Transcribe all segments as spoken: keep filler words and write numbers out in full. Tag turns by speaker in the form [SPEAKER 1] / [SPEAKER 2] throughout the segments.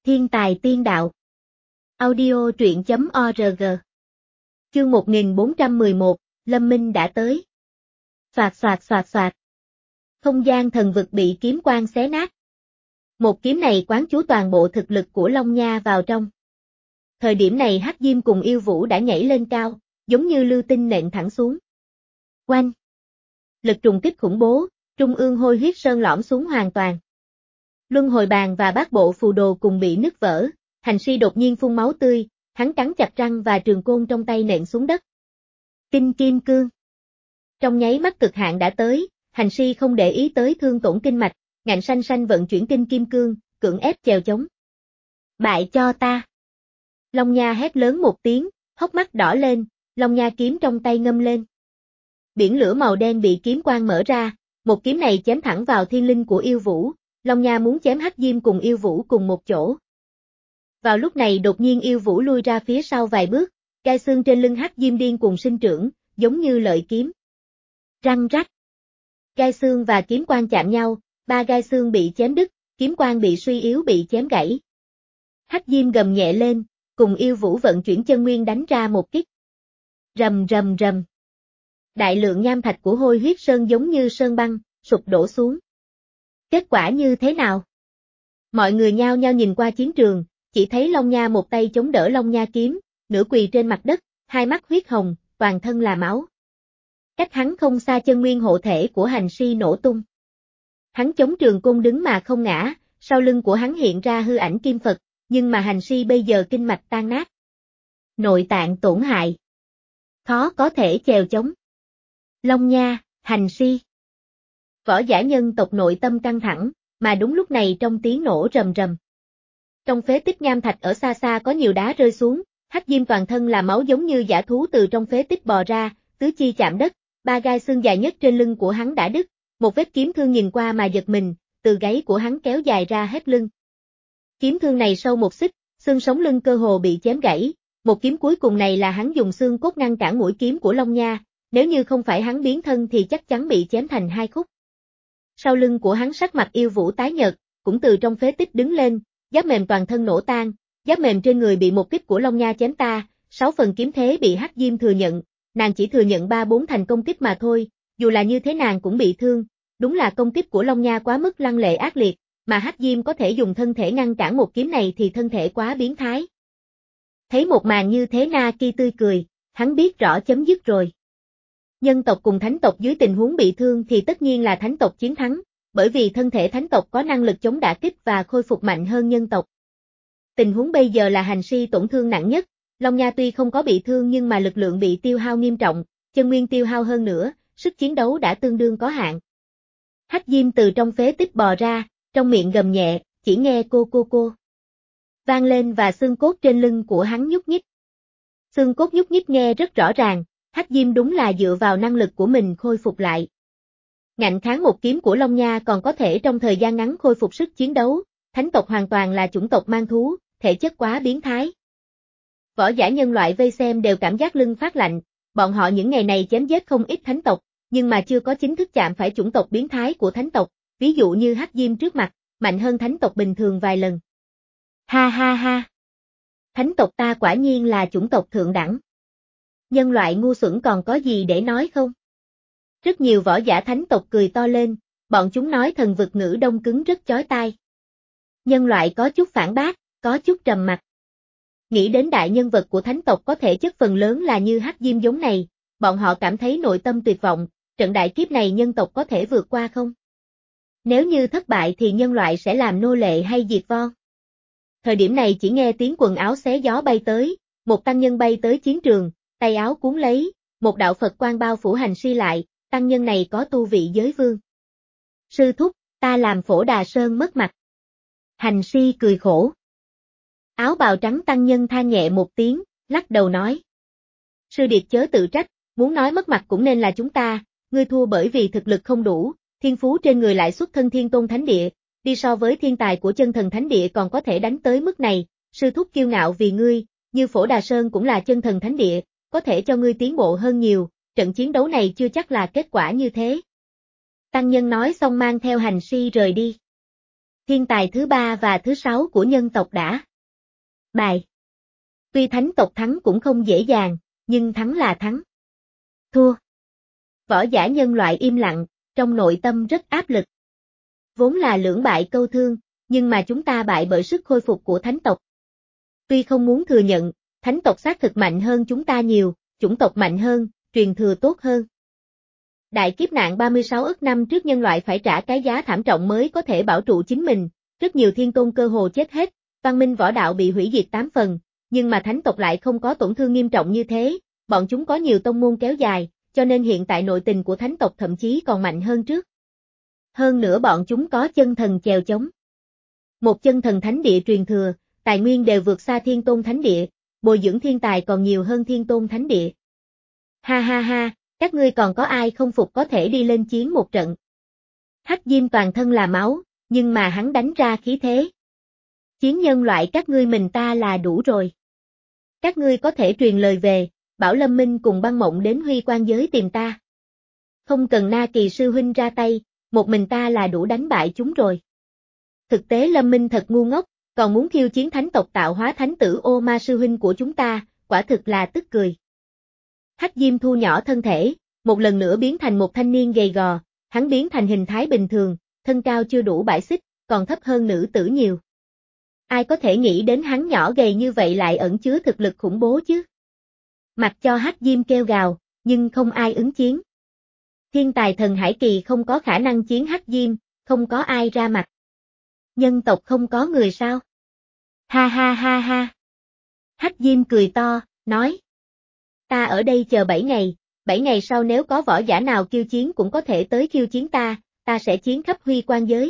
[SPEAKER 1] Thiên tài tiên đạo. Audio truyện chấm org. Chương một nghìn bốn trăm mười một, Lâm Minh đã tới. Xoạt xoạt xoạt xoạt. Không gian thần vực bị kiếm quang xé nát. Một kiếm này quán chú toàn bộ thực lực của Long Nha vào trong. Thời điểm này Hắc Diêm cùng Yêu Vũ đã nhảy lên cao, giống như lưu tinh nện thẳng xuống. Oanh! Lực trùng kích khủng bố, trung ương hôi huyết sơn lõm xuống hoàn toàn. Luân hồi bàn và bát bộ phù đồ cùng bị nứt vỡ, hành si đột nhiên phun máu tươi, hắn cắn chặt răng và trường côn trong tay nện xuống đất. Kinh kim cương. Trong nháy mắt cực hạn đã tới, hành si không để ý tới thương tổn kinh mạch, ngạnh sanh sanh vận chuyển kinh kim cương, cưỡng ép chèo chống. Bại cho ta. Long Nha hét lớn một tiếng, hốc mắt đỏ lên, Long Nha kiếm trong tay ngâm lên. Biển lửa màu đen bị kiếm quang mở ra, một kiếm này chém thẳng vào thiên linh của Yêu Vũ, Long Nha muốn chém Hắc Diêm cùng Yêu Vũ cùng một chỗ. Vào lúc này đột nhiên Yêu Vũ lui ra phía sau vài bước, gai xương trên lưng Hắc Diêm điên cuồng sinh trưởng, giống như lợi kiếm. Răng rắc. Gai xương và kiếm quang chạm nhau, ba gai xương bị chém đứt, kiếm quang bị suy yếu bị chém gãy. Hắc Diêm gầm nhẹ lên, cùng Yêu Vũ vận chuyển chân nguyên đánh ra một kích. Rầm rầm rầm. Đại lượng nham thạch của hôi huyết sơn giống như sơn băng, sụp đổ xuống. Kết quả như thế nào? Mọi người nhao nhao nhìn qua chiến trường, chỉ thấy Long Nha một tay chống đỡ Long Nha kiếm, nửa quỳ trên mặt đất, hai mắt huyết hồng, toàn thân là máu. Cách hắn không xa chân nguyên hộ thể của hành si nổ tung. Hắn chống trường côn đứng mà không ngã, sau lưng của hắn hiện ra hư ảnh kim Phật, nhưng mà hành si bây giờ kinh mạch tan nát. Nội tạng tổn hại. Khó có thể chèo chống. Long Nha, hành si. Võ giả nhân tộc nội tâm căng thẳng, mà đúng lúc này trong tiếng nổ rầm rầm. Trong phế tích nham thạch ở xa xa có nhiều đá rơi xuống, Hắc Diêm toàn thân là máu giống như dã thú từ trong phế tích bò ra, tứ chi chạm đất, ba gai xương dài nhất trên lưng của hắn đã đứt, một vết kiếm thương nhìn qua mà giật mình, từ gáy của hắn kéo dài ra hết lưng. Kiếm thương này sâu một xích, xương sống lưng cơ hồ bị chém gãy, một kiếm cuối cùng này là hắn dùng xương cốt ngăn cản mũi kiếm của Long Nha, nếu như không phải hắn biến thân thì chắc chắn bị chém thành hai khúc. Sau lưng của hắn sắc mặt Yêu Vũ tái nhợt, cũng từ trong phế tích đứng lên, giáp mềm toàn thân nổ tan, giáp mềm trên người bị một kích của Long Nha chém ta, sáu phần kiếm thế bị Hắc Diêm thừa nhận, nàng chỉ thừa nhận ba bốn thành công kích mà thôi, dù là như thế nàng cũng bị thương, đúng là công kích của Long Nha quá mức lăng lệ ác liệt, mà Hắc Diêm có thể dùng thân thể ngăn cản một kiếm này thì thân thể quá biến thái. Thấy một màn như thế Naki tươi cười, hắn biết rõ chấm dứt rồi. Nhân tộc cùng thánh tộc dưới tình huống bị thương thì tất nhiên là thánh tộc chiến thắng, bởi vì thân thể thánh tộc có năng lực chống đả kích và khôi phục mạnh hơn nhân tộc. Tình huống bây giờ là hành si tổn thương nặng nhất, Long Nha tuy không có bị thương nhưng mà lực lượng bị tiêu hao nghiêm trọng, chân nguyên tiêu hao hơn nữa, sức chiến đấu đã tương đương có hạn. Hắc Diêm từ trong phế tích bò ra, trong miệng gầm nhẹ, chỉ nghe cô cô cô vang lên và xương cốt trên lưng của hắn nhúc nhích. Xương cốt nhúc nhích nghe rất rõ ràng, Hắc Diêm đúng là dựa vào năng lực của mình khôi phục lại. Ngạnh kháng một kiếm của Long Nha còn có thể trong thời gian ngắn khôi phục sức chiến đấu, thánh tộc hoàn toàn là chủng tộc mang thú, thể chất quá biến thái. Võ giả nhân loại vây xem đều cảm giác lưng phát lạnh, bọn họ những ngày này chém giết không ít thánh tộc, nhưng mà chưa có chính thức chạm phải chủng tộc biến thái của thánh tộc, ví dụ như Hắc Diêm trước mặt, mạnh hơn thánh tộc bình thường vài lần. Ha ha ha! Thánh tộc ta quả nhiên là chủng tộc thượng đẳng. Nhân loại ngu xuẩn còn có gì để nói không? Rất nhiều võ giả thánh tộc cười to lên, bọn chúng nói thần vực ngữ đông cứng rất chói tai. Nhân loại có chút phản bác, có chút trầm mặc. Nghĩ đến đại nhân vật của thánh tộc có thể chất phần lớn là như Hắc Diêm giống này, bọn họ cảm thấy nội tâm tuyệt vọng, trận đại kiếp này nhân tộc có thể vượt qua không? Nếu như thất bại thì nhân loại sẽ làm nô lệ hay diệt vong? Thời điểm này chỉ nghe tiếng quần áo xé gió bay tới, một tăng nhân bay tới chiến trường, tay áo cuốn lấy, một đạo Phật quang bao phủ hành si lại, tăng nhân này có tu vị giới vương. Sư thúc, ta làm Phổ Đà Sơn mất mặt. Hành si cười khổ. Áo bào trắng tăng nhân than nhẹ một tiếng, lắc đầu nói. Sư điệt chớ tự trách, muốn nói mất mặt cũng nên là chúng ta, ngươi thua bởi vì thực lực không đủ, thiên phú trên người lại xuất thân thiên tôn thánh địa, đi so với thiên tài của chân thần thánh địa còn có thể đánh tới mức này, sư thúc kiêu ngạo vì ngươi, như Phổ Đà Sơn cũng là chân thần thánh địa, có thể cho ngươi tiến bộ hơn nhiều, trận chiến đấu này chưa chắc là kết quả như thế. Tăng nhân nói xong mang theo hành si rời đi. Thiên tài thứ ba và thứ sáu của nhân tộc đã bài. Tuy thánh tộc thắng cũng không dễ dàng, nhưng thắng là thắng. Thua. Võ giả nhân loại im lặng, trong nội tâm rất áp lực. Vốn là lưỡng bại câu thương, nhưng mà chúng ta bại bởi sức khôi phục của thánh tộc. Tuy không muốn thừa nhận, thánh tộc xác thực mạnh hơn chúng ta nhiều, chủng tộc mạnh hơn, truyền thừa tốt hơn. Đại kiếp nạn ba mươi sáu ức năm trước nhân loại phải trả cái giá thảm trọng mới có thể bảo trụ chính mình, rất nhiều thiên tôn cơ hồ chết hết, văn minh võ đạo bị hủy diệt tám phần, nhưng mà thánh tộc lại không có tổn thương nghiêm trọng như thế, bọn chúng có nhiều tông môn kéo dài, cho nên hiện tại nội tình của thánh tộc thậm chí còn mạnh hơn trước. Hơn nữa bọn chúng có chân thần chèo chống. Một chân thần thánh địa truyền thừa, tài nguyên đều vượt xa thiên tôn thánh địa, bồi dưỡng thiên tài còn nhiều hơn thiên tôn thánh địa. Ha ha ha, các ngươi còn có ai không phục có thể đi lên chiến một trận. Hắc Diêm toàn thân là máu, nhưng mà hắn đánh ra khí thế. Chiến nhân loại các ngươi mình ta là đủ rồi. Các ngươi có thể truyền lời về, bảo Lâm Minh cùng Băng Mộng đến Huy Quan giới tìm ta. Không cần Na Kỳ sư huynh ra tay, một mình ta là đủ đánh bại chúng rồi. Thực tế Lâm Minh thật ngu ngốc, còn muốn khiêu chiến thánh tộc tạo hóa thánh tử Ô Ma sư huynh của chúng ta, quả thực là tức cười. Hắc Diêm thu nhỏ thân thể, một lần nữa biến thành một thanh niên gầy gò, hắn biến thành hình thái bình thường, thân cao chưa đủ bảy xích, còn thấp hơn nữ tử nhiều. Ai có thể nghĩ đến hắn nhỏ gầy như vậy lại ẩn chứa thực lực khủng bố chứ? Mặc cho Hắc Diêm kêu gào, nhưng không ai ứng chiến. Thiên tài thần Hải Kỳ không có khả năng chiến Hắc Diêm, không có ai ra mặt. Nhân tộc không có người sao? Ha ha ha ha. Hắc Diêm cười to, nói. Ta ở đây chờ bảy ngày, bảy ngày sau nếu có võ giả nào khiêu chiến cũng có thể tới khiêu chiến ta, ta sẽ chiến khắp Huy Quan giới.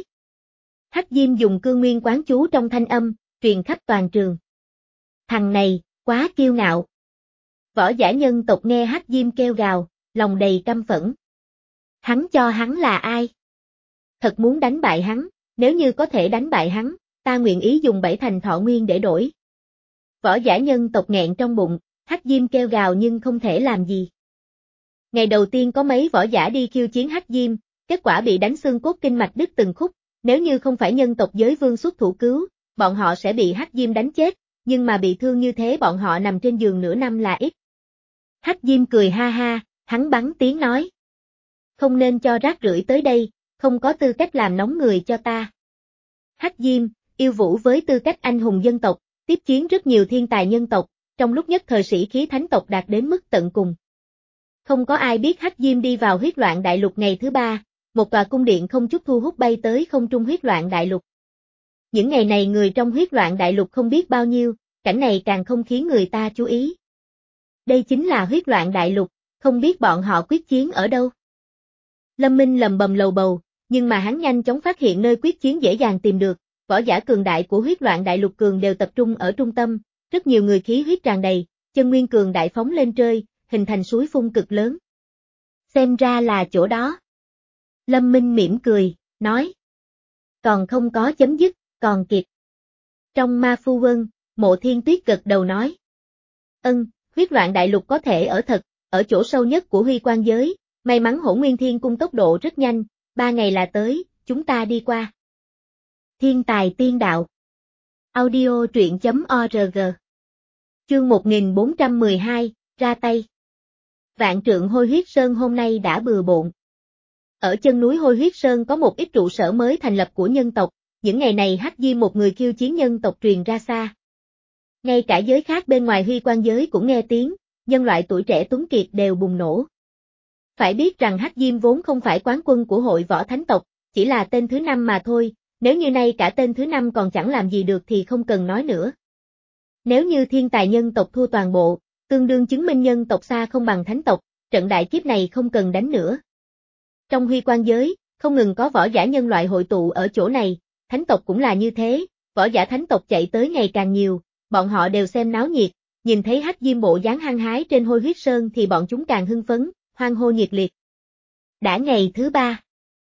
[SPEAKER 1] Hắc Diêm dùng cương nguyên quán chú trong thanh âm, truyền khắp toàn trường. Thằng này, quá kiêu ngạo. Võ giả nhân tộc nghe Hắc Diêm kêu gào, lòng đầy căm phẫn. Hắn cho hắn là ai? Thật muốn đánh bại hắn, nếu như có thể đánh bại hắn, ta nguyện ý dùng bảy thành thọ nguyên để đổi. Võ giả nhân tộc nghẹn trong bụng, Hắc Diêm kêu gào nhưng không thể làm gì. Ngày đầu tiên có mấy võ giả đi khiêu chiến Hắc Diêm, kết quả bị đánh xương cốt kinh mạch đứt từng khúc, nếu như không phải nhân tộc giới vương xuất thủ cứu, bọn họ sẽ bị Hắc Diêm đánh chết, nhưng mà bị thương như thế bọn họ nằm trên giường nửa năm là ít. Hắc Diêm cười ha ha, hắn bắn tiếng nói. Không nên cho rác rưởi tới đây, không có tư cách làm nóng người cho ta. Hắc Diêm, yêu vũ với tư cách anh hùng dân tộc, tiếp chiến rất nhiều thiên tài nhân tộc, trong lúc nhất thời sĩ khí thánh tộc đạt đến mức tận cùng. Không có ai biết Hắc Diêm đi vào huyết loạn đại lục ngày thứ ba, một tòa cung điện không chút thu hút bay tới không trung huyết loạn đại lục. Những ngày này người trong huyết loạn đại lục không biết bao nhiêu, cảnh này càng không khiến người ta chú ý. Đây chính là huyết loạn đại lục, không biết bọn họ quyết chiến ở đâu. Lâm Minh lầm bầm lầu bầu, nhưng mà hắn nhanh chóng phát hiện nơi quyết chiến dễ dàng tìm được, võ giả cường đại của huyết loạn đại lục cường đều tập trung ở trung tâm, rất nhiều người khí huyết tràn đầy, chân nguyên cường đại phóng lên trời, hình thành suối phun cực lớn. Xem ra là chỗ đó. Lâm Minh mỉm cười, nói. Còn không có chấm dứt, còn kịp. Trong Ma Phu Quân, Mộ Thiên Tuyết gật đầu nói. Ân, huyết loạn đại lục có thể ở thật, ở chỗ sâu nhất của Huy Quan giới, may mắn Hỗn Nguyên Thiên Cung tốc độ rất nhanh, ba ngày là tới, chúng ta đi qua. Thiên tài tiên đạo. Audio truyện chấm org. Chương một nghìn bốn trăm mười hai, ra tay. Vạn Trượng Hôi Huyết Sơn hôm nay đã bừa bộn. Ở chân núi Hôi Huyết Sơn có một ít trụ sở mới thành lập của nhân tộc, những ngày này Hắc Diêm một người khiêu chiến nhân tộc truyền ra xa. Ngay cả giới khác bên ngoài Huy Quan giới cũng nghe tiếng, nhân loại tuổi trẻ tuấn kiệt đều bùng nổ. Phải biết rằng Hắc Diêm vốn không phải quán quân của hội võ thánh tộc, chỉ là tên thứ năm mà thôi, nếu như nay cả tên thứ năm còn chẳng làm gì được thì không cần nói nữa. Nếu như thiên tài nhân tộc thua toàn bộ, tương đương chứng minh nhân tộc xa không bằng thánh tộc, trận đại kiếp này không cần đánh nữa. Trong Huy Quan giới, không ngừng có võ giả nhân loại hội tụ ở chỗ này, thánh tộc cũng là như thế, võ giả thánh tộc chạy tới ngày càng nhiều, bọn họ đều xem náo nhiệt, nhìn thấy Hắc Diêm bộ dáng hăng hái trên Hôi Huyết Sơn thì bọn chúng càng hưng phấn, hoan hô nhiệt liệt. Đã ngày thứ ba.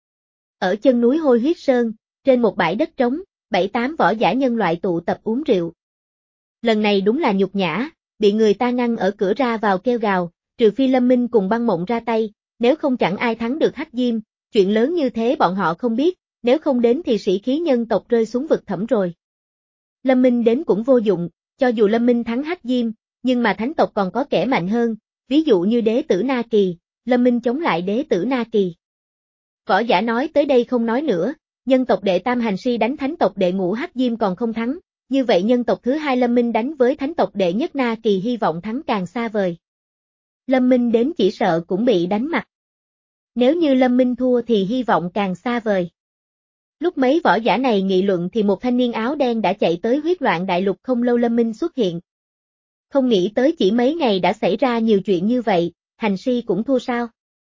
[SPEAKER 1] Ở chân núi Hôi Huyết Sơn, trên một bãi đất trống, bảy tám võ giả nhân loại tụ tập uống rượu. Lần này đúng là nhục nhã, bị người ta ngăn ở cửa ra vào kêu gào, trừ phi Lâm Minh cùng Băng Mộng ra tay, nếu không chẳng ai thắng được Hắc Diêm, chuyện lớn như thế bọn họ không biết, nếu không đến thì sĩ khí nhân tộc rơi xuống vực thẳm rồi. Lâm Minh đến cũng vô dụng, cho dù Lâm Minh thắng Hắc Diêm, nhưng mà thánh tộc còn có kẻ mạnh hơn, ví dụ như đế tử Na Kỳ, Lâm Minh chống lại đế tử Na Kỳ. Võ giả nói tới đây không nói nữa, nhân tộc đệ tam hành si đánh thánh tộc đệ ngũ Hắc Diêm còn không thắng, như vậy nhân tộc thứ hai Lâm Minh đánh với thánh tộc đệ nhất Na Kỳ hy vọng thắng càng xa vời. Lâm Minh đến chỉ sợ cũng bị đánh mặt. Nếu như Lâm Minh thua thì hy vọng càng xa vời. Lúc mấy võ giả này nghị luận thì một thanh niên áo đen đã chạy tới huyết loạn đại lục không lâu Lâm Minh xuất hiện. Không nghĩ tới chỉ mấy ngày đã xảy ra nhiều chuyện như vậy, hành si cũng thua sao?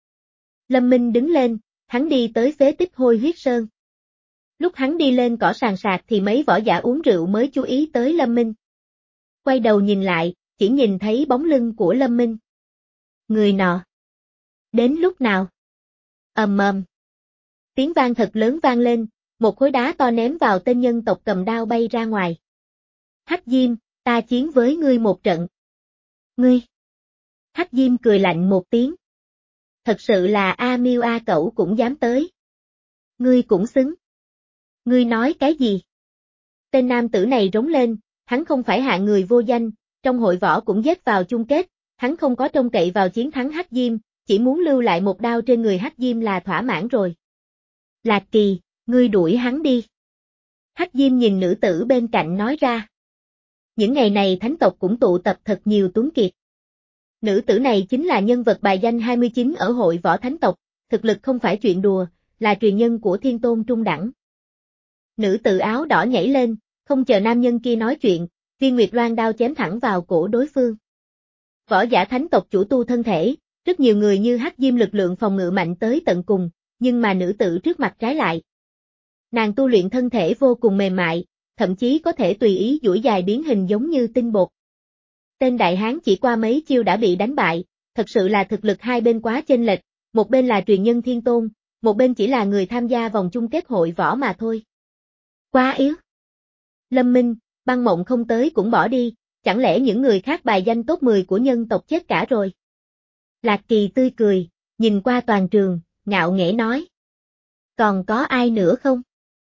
[SPEAKER 1] Lâm Minh đứng lên, hắn đi tới phế tích Hôi Huyết Sơn. Lúc hắn đi lên cỏ sàn sạc thì mấy võ giả uống rượu mới chú ý tới Lâm Minh. Quay đầu nhìn lại, chỉ nhìn thấy bóng lưng của Lâm Minh. Người nọ. Đến lúc nào? Ầm ầm. Tiếng vang thật lớn vang lên, một khối đá to ném vào tên nhân tộc cầm đao bay ra ngoài. Hắc Diêm, ta chiến với ngươi một trận. Ngươi. Hắc Diêm cười lạnh một tiếng. Thật sự là A Miêu A Cẩu cũng dám tới. Ngươi cũng xứng. Ngươi nói cái gì? Tên nam tử này rống lên, hắn không phải hạng người vô danh, trong hội võ cũng giết vào chung kết, hắn không có trông cậy vào chiến thắng Hắc Diêm, chỉ muốn lưu lại một đao trên người Hắc Diêm là thỏa mãn rồi. Lạc Kỳ, ngươi đuổi hắn đi. Hắc Diêm nhìn nữ tử bên cạnh nói ra. Những ngày này thánh tộc cũng tụ tập thật nhiều tuấn kiệt. Nữ tử này chính là nhân vật bài danh hai mươi chín ở hội võ thánh tộc, thực lực không phải chuyện đùa, là truyền nhân của thiên tôn trung đẳng. Nữ tử áo đỏ nhảy lên, không chờ nam nhân kia nói chuyện, viên nguyệt loan đao chém thẳng vào cổ đối phương. Võ giả thánh tộc chủ tu thân thể, rất nhiều người như Hắc Diêm lực lượng phòng ngự mạnh tới tận cùng, nhưng mà nữ tử trước mặt trái lại. Nàng tu luyện thân thể vô cùng mềm mại, thậm chí có thể tùy ý duỗi dài biến hình giống như tinh bột. Tên đại hán chỉ qua mấy chiêu đã bị đánh bại, thật sự là thực lực hai bên quá chênh lệch, một bên là truyền nhân thiên tôn, một bên chỉ là người tham gia vòng chung kết hội võ mà thôi. Quá yếu. Lâm Minh, Băng Mộng không tới cũng bỏ đi, chẳng lẽ những người khác bài danh top mười của nhân tộc chết cả rồi? Lạc Kỳ tươi cười, nhìn qua toàn trường, ngạo nghễ nói. Còn có ai nữa không?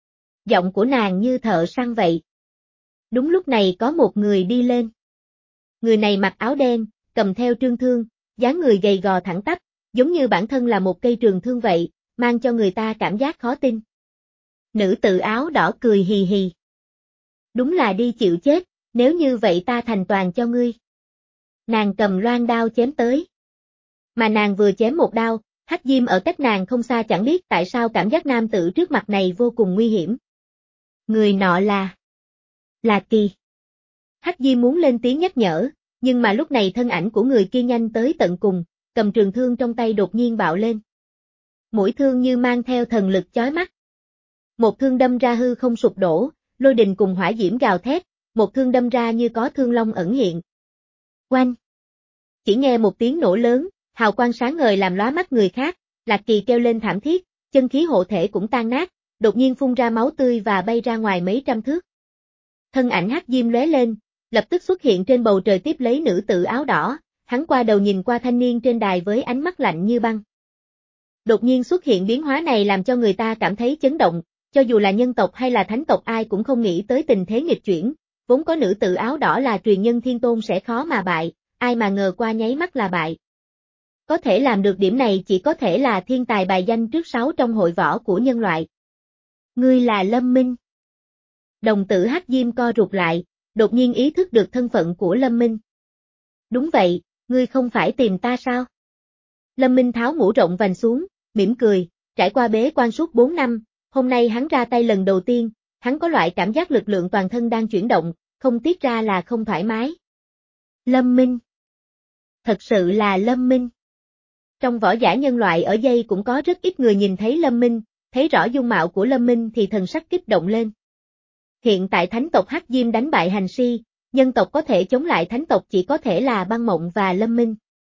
[SPEAKER 1] Giọng của nàng như thợ săn vậy. Đúng lúc này có một người đi lên. Người này mặc áo đen, cầm theo trương thương, dáng người gầy gò thẳng tắp, giống như bản thân là một cây trường thương vậy, mang cho người ta cảm giác khó tin. Nữ tự áo đỏ cười hì hì. Đúng là đi chịu chết, nếu như vậy ta thành toàn cho ngươi. Nàng cầm loan đao chém tới. Mà nàng vừa chém một đao, Hắc Diêm ở cách nàng không xa chẳng biết tại sao cảm giác nam tử trước mặt này vô cùng nguy hiểm. Người nọ là... Lạc Kỳ. Hắc Diêm muốn lên tiếng nhắc nhở, nhưng mà lúc này thân ảnh của người kia nhanh tới tận cùng, cầm trường thương trong tay đột nhiên bạo lên. Mũi thương như mang theo thần lực chói mắt. Một thương đâm ra hư không sụp đổ, lôi đình cùng hỏa diễm gào thét, một thương đâm ra như có thương long ẩn hiện. Oanh! Chỉ nghe một tiếng nổ lớn, hào quang sáng ngời làm lóa mắt người khác, Lạc Kỳ kêu lên thảm thiết, chân khí hộ thể cũng tan nát, đột nhiên phun ra máu tươi và bay ra ngoài mấy trăm thước. Thân ảnh Hắc Diêm lóe lên, lập tức xuất hiện trên bầu trời tiếp lấy nữ tử áo đỏ, hắn qua đầu nhìn qua thanh niên trên đài với ánh mắt lạnh như băng. Đột nhiên xuất hiện biến hóa này làm cho người ta cảm thấy chấn động, cho dù là nhân tộc hay là thánh tộc ai cũng không nghĩ tới tình thế nghịch chuyển, vốn có nữ tử áo đỏ là truyền nhân thiên tôn sẽ khó mà bại, ai mà ngờ qua nháy mắt là bại. Có thể làm được điểm này chỉ có thể là thiên tài bài danh trước sáu trong hội võ của nhân loại. Ngươi là Lâm Minh. Đồng tử Hắc Diêm co rụt lại, đột nhiên ý thức được thân phận của Lâm Minh. Đúng vậy, ngươi không phải tìm ta sao? Lâm Minh tháo mũ rộng vành xuống, mỉm cười, trải qua bế quan suốt bốn năm, hôm nay hắn ra tay lần đầu tiên, hắn có loại cảm giác lực lượng toàn thân đang chuyển động, không tiết ra là không thoải mái. Lâm Minh. Thật sự là Lâm Minh. Trong võ giả nhân loại ở dây cũng có rất ít người nhìn thấy Lâm Minh, thấy rõ dung mạo của Lâm Minh thì thần sắc kích động lên. Hiện tại thánh tộc Hắc Diêm đánh bại hành si, nhân tộc có thể chống lại thánh tộc chỉ có thể là Băng Mộng và Lâm Minh.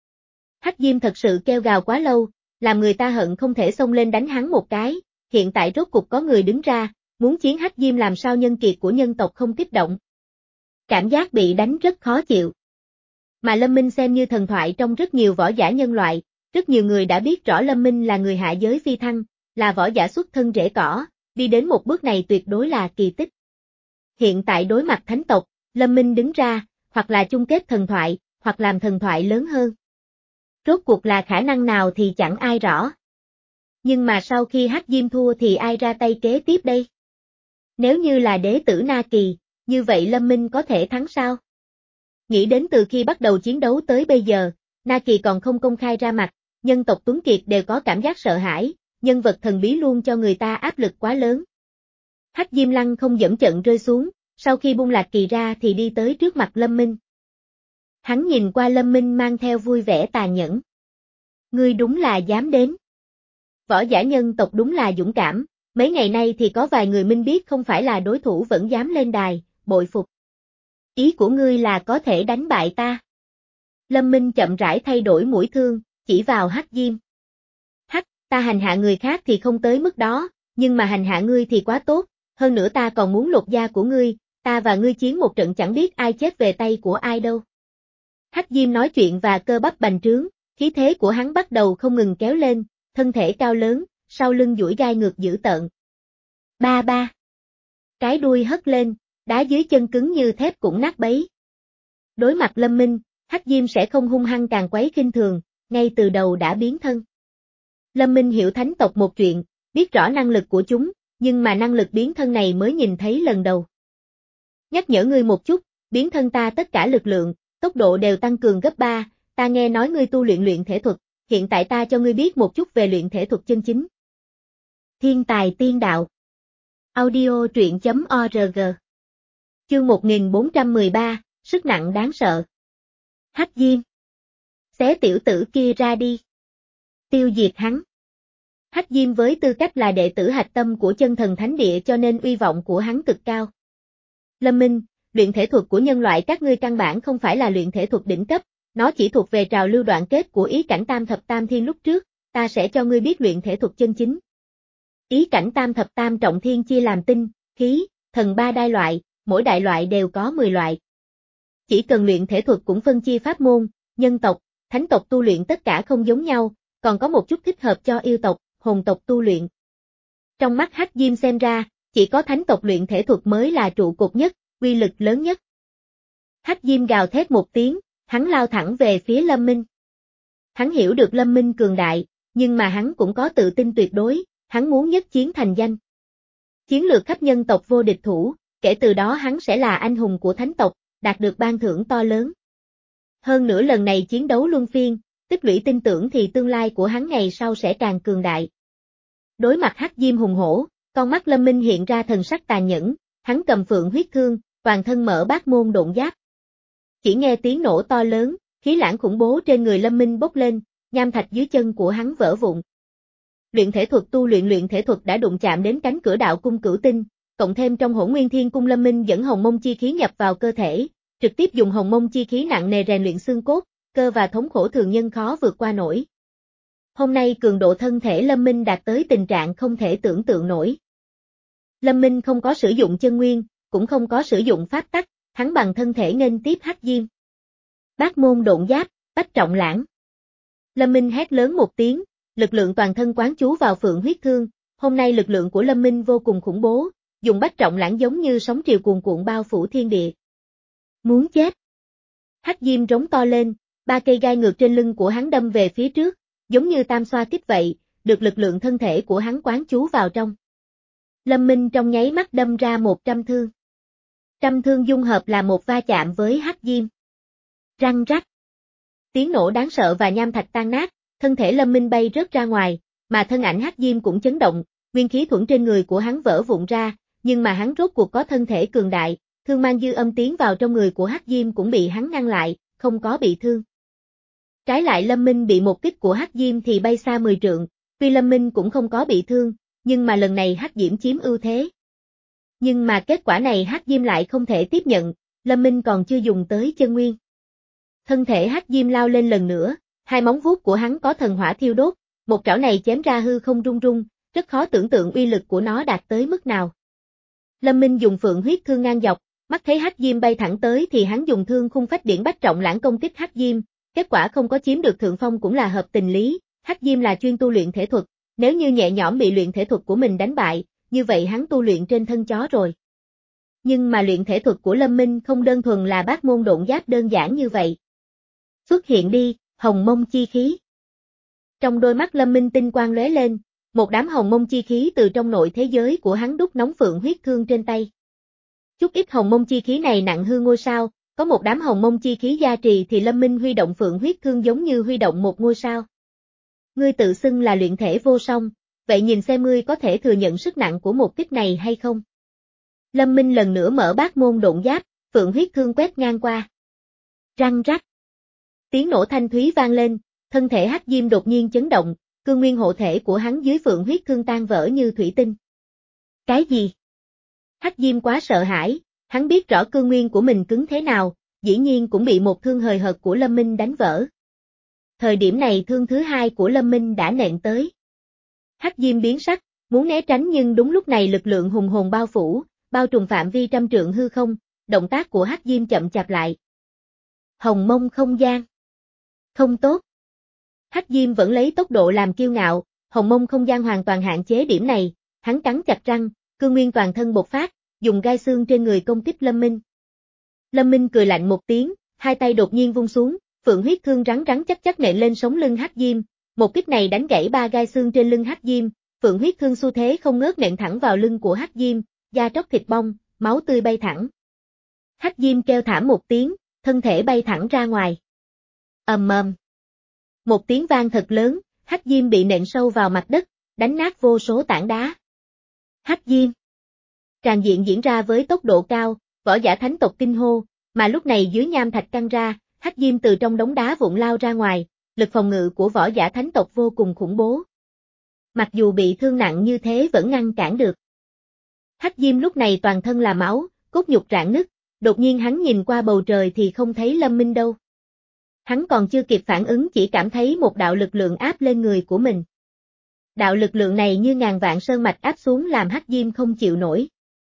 [SPEAKER 1] Hắc Diêm thật sự kêu gào quá lâu, làm người ta hận không thể xông lên đánh hắn một cái, hiện tại rốt cục có người đứng ra, muốn chiến Hắc Diêm làm sao nhân kiệt của nhân tộc không kích động. Cảm giác bị đánh rất khó chịu. Mà Lâm Minh xem như thần thoại trong rất nhiều võ giả nhân loại, rất nhiều người đã biết rõ Lâm Minh là người hạ giới phi thăng, là võ giả xuất thân rễ cỏ, đi đến một bước này tuyệt đối là kỳ tích. Hiện tại đối mặt thánh tộc, Lâm Minh đứng ra, hoặc là chung kết thần thoại, hoặc làm thần thoại lớn hơn. Rốt cuộc là khả năng nào thì chẳng ai rõ. Nhưng mà sau khi Hắc Diêm thua thì ai ra tay kế tiếp đây? Nếu như là đế tử Na Kỳ, như vậy Lâm Minh có thể thắng sao? Nghĩ đến từ khi bắt đầu chiến đấu tới bây giờ, Na Kỳ còn không công khai ra mặt, nhân tộc Tuấn Kiệt đều có cảm giác sợ hãi, nhân vật thần bí luôn cho người ta áp lực quá lớn. Hắc Diêm Lăng không dẫm trận rơi xuống, sau khi buông Lạc Kỳ ra thì đi tới trước mặt Lâm Minh. Hắn nhìn qua Lâm Minh mang theo vui vẻ tà nhẫn. Ngươi đúng là dám đến. Võ giả nhân tộc đúng là dũng cảm, mấy ngày nay thì có vài người Minh biết không phải là đối thủ vẫn dám lên đài, bội phục. Ý của ngươi là có thể đánh bại ta. Lâm Minh chậm rãi thay đổi mũi thương, chỉ vào Hắc Diêm. Hắc, ta hành hạ người khác thì không tới mức đó, nhưng mà hành hạ ngươi thì quá tốt, hơn nữa ta còn muốn lột da của ngươi, ta và ngươi chiến một trận chẳng biết ai chết về tay của ai đâu. Hắc Diêm nói chuyện và cơ bắp bành trướng, khí thế của hắn bắt đầu không ngừng kéo lên, thân thể cao lớn, sau lưng duỗi gai ngược dữ tợn. Ba ba. Cái đuôi hất lên, đá dưới chân cứng như thép cũng nát bấy. Đối mặt Lâm Minh, Hắc Diêm sẽ không hung hăng càng quấy khinh thường, ngay từ đầu đã biến thân. Lâm Minh hiểu thánh tộc một chuyện, biết rõ năng lực của chúng, nhưng mà năng lực biến thân này mới nhìn thấy lần đầu. Nhắc nhở ngươi một chút, biến thân ta tất cả lực lượng, tốc độ đều tăng cường gấp ba, ta nghe nói ngươi tu luyện luyện thể thuật, hiện tại ta cho ngươi biết một chút về luyện thể thuật chân chính. Thiên tài tiên đạo. Audio truyện chấm org. Chương một nghìn bốn trăm mười ba, sức nặng đáng sợ. Hắc Diêm. Xé tiểu tử kia ra đi. Tiêu diệt hắn. Hắc Diêm với tư cách là đệ tử hạch tâm của chân thần thánh địa cho nên uy vọng của hắn cực cao. Lâm Minh, luyện thể thuật của nhân loại các ngươi căn bản không phải là luyện thể thuật đỉnh cấp, nó chỉ thuộc về trào lưu đoạn kết của ý cảnh tam thập tam thiên lúc trước, ta sẽ cho ngươi biết luyện thể thuật chân chính. Ý cảnh tam thập tam trọng thiên chia làm tinh, khí, thần ba đai loại, mỗi đại loại đều có mười loại. Chỉ cần luyện thể thuật cũng phân chia pháp môn, nhân tộc, thánh tộc tu luyện tất cả không giống nhau, còn có một chút thích hợp cho yêu tộc, hồn tộc tu luyện. Trong mắt Hắc Diêm xem ra, chỉ có thánh tộc luyện thể thuật mới là trụ cột nhất, uy lực lớn nhất. Hắc Diêm gào thét một tiếng, hắn lao thẳng về phía Lâm Minh. Hắn hiểu được Lâm Minh cường đại, nhưng mà hắn cũng có tự tin tuyệt đối, hắn muốn nhất chiến thành danh. Chiến lược khắp nhân tộc vô địch thủ, kể từ đó hắn sẽ là anh hùng của thánh tộc, đạt được ban thưởng to lớn. Hơn nữa lần này chiến đấu luân phiên, tích lũy tin tưởng thì tương lai của hắn ngày sau sẽ càng cường đại. Đối mặt Hắc Diêm hùng hổ, con mắt Lâm Minh hiện ra thần sắc tàn nhẫn, hắn cầm phượng huyết thương, toàn thân mở bát môn độn giáp. Chỉ nghe tiếng nổ to lớn, khí lãng khủng bố trên người Lâm Minh bốc lên, nham thạch dưới chân của hắn vỡ vụn. Luyện thể thuật tu luyện luyện thể thuật đã đụng chạm đến cánh cửa đạo cung cửu tinh, cộng thêm trong Hỗn Nguyên Thiên Cung Lâm Minh dẫn hồng mông chi khí nhập vào cơ thể, trực tiếp dùng hồng mông chi khí nặng nề rèn luyện xương cốt, cơ và thống khổ thường nhân khó vượt qua nổi. Hôm nay cường độ thân thể Lâm Minh đạt tới tình trạng không thể tưởng tượng nổi. Lâm Minh không có sử dụng chân nguyên, cũng không có sử dụng pháp tắc, hắn bằng thân thể nghênh tiếp Hắc Diêm. Bát môn độn giáp, bách trọng lãng. Lâm Minh hét lớn một tiếng, lực lượng toàn thân quán chú vào phượng huyết thương, hôm nay lực lượng của Lâm Minh vô cùng khủng bố, dùng bách trọng lãng giống như sóng triều cuồn cuộn bao phủ thiên địa. Muốn chết. Hắc Diêm rống to lên, ba cây gai ngược trên lưng của hắn đâm về phía trước, giống như tam xoa kích vậy, được lực lượng thân thể của hắn quán chú vào trong. Lâm Minh trong nháy mắt đâm ra một trăm thương. Trăm thương dung hợp là một va chạm với Hắc Diêm. Răng rắc. Tiếng nổ đáng sợ và nham thạch tan nát, thân thể Lâm Minh bay rớt ra ngoài, mà thân ảnh Hắc Diêm cũng chấn động, nguyên khí thuẫn trên người của hắn vỡ vụn ra, nhưng mà hắn rốt cuộc có thân thể cường đại, thương mang dư âm tiến vào trong người của Hắc Diêm cũng bị hắn ngăn lại, không có bị thương. Trái lại Lâm Minh bị một kích của Hắc Diêm thì bay xa mười trượng, tuy Lâm Minh cũng không có bị thương, nhưng mà lần này Hắc Diễm chiếm ưu thế. Nhưng mà kết quả này Hắc Diêm lại không thể tiếp nhận, Lâm Minh còn chưa dùng tới chân nguyên. Thân thể Hắc Diêm lao lên lần nữa, hai móng vuốt của hắn có thần hỏa thiêu đốt, một trảo này chém ra hư không rung rung, rất khó tưởng tượng uy lực của nó đạt tới mức nào. Lâm Minh dùng phượng huyết thương ngang dọc, mắt thấy Hắc Diêm bay thẳng tới thì hắn dùng thương khung phách điển bách trọng lãng công kích Hắc Diêm, kết quả không có chiếm được thượng phong cũng là hợp tình lý, Hắc Diêm là chuyên tu luyện thể thuật, nếu như nhẹ nhõm bị luyện thể thuật của mình đánh bại, như vậy hắn tu luyện trên thân chó rồi. Nhưng mà luyện thể thuật của Lâm Minh không đơn thuần là bát môn độn giáp đơn giản như vậy. Xuất hiện đi, hồng mông chi khí. Trong đôi mắt Lâm Minh tinh quang lóe lên, một đám hồng mông chi khí từ trong nội thế giới của hắn đúc nóng phượng huyết thương trên tay. Chút ít hồng mông chi khí này nặng hư ngôi sao, có một đám hồng mông chi khí gia trì thì Lâm Minh huy động phượng huyết thương giống như huy động một ngôi sao. Ngươi tự xưng là luyện thể vô song, vậy nhìn xem ngươi có thể thừa nhận sức nặng của một kích này hay không? Lâm Minh lần nữa mở bát môn độn giáp, phượng huyết thương quét ngang qua. Răng rắc. Tiếng nổ thanh thúy vang lên, thân thể Hắc Diêm đột nhiên chấn động, cương nguyên hộ thể của hắn dưới phượng huyết thương tan vỡ như thủy tinh. Cái gì? Hắc Diêm quá sợ hãi, hắn biết rõ cương nguyên của mình cứng thế nào, dĩ nhiên cũng bị một thương hời hợt của Lâm Minh đánh vỡ. Thời điểm này thương thứ hai của Lâm Minh đã nện tới. Hắc Diêm biến sắc, muốn né tránh nhưng đúng lúc này lực lượng hùng hồn bao phủ, bao trùm phạm vi trăm trượng hư không, động tác của Hắc Diêm chậm chạp lại. Hồng mông không gian. Không tốt. Hắc Diêm vẫn lấy tốc độ làm kiêu ngạo, hồng mông không gian hoàn toàn hạn chế điểm này, hắn cắn chặt răng, cương nguyên toàn thân bộc phát, dùng gai xương trên người công kích Lâm Minh. Lâm Minh cười lạnh một tiếng, hai tay đột nhiên vung xuống, phượng huyết thương rắn rắn chắc chắc nện lên sống lưng Hắc Diêm, một kích này đánh gãy ba gai xương trên lưng Hắc Diêm, phượng huyết thương xu thế không ngớt nện thẳng vào lưng của Hắc Diêm, da tróc thịt bong, máu tươi bay thẳng. Hắc Diêm kêu thảm một tiếng, thân thể bay thẳng ra ngoài. Ầm ầm. Một tiếng vang thật lớn, Hắc Diêm bị nện sâu vào mặt đất, đánh nát vô số tảng đá. Hắc Diêm. Tràn diện diễn ra với tốc độ cao, võ giả thánh tộc kinh hô, mà lúc này dưới nham thạch căng ra, Hắc Diêm từ trong đống đá vụn lao ra ngoài, lực phòng ngự của võ giả thánh tộc vô cùng khủng bố. Mặc dù bị thương nặng như thế vẫn ngăn cản được. Hắc Diêm lúc này toàn thân là máu, cốt nhục rạn nứt, đột nhiên hắn nhìn qua bầu trời thì không thấy Lâm Minh đâu. Hắn còn chưa kịp phản ứng chỉ cảm thấy một đạo lực lượng áp lên người của mình. Đạo lực lượng này như ngàn vạn sơn mạch áp xuống làm Hắc Diêm không chịu nổi.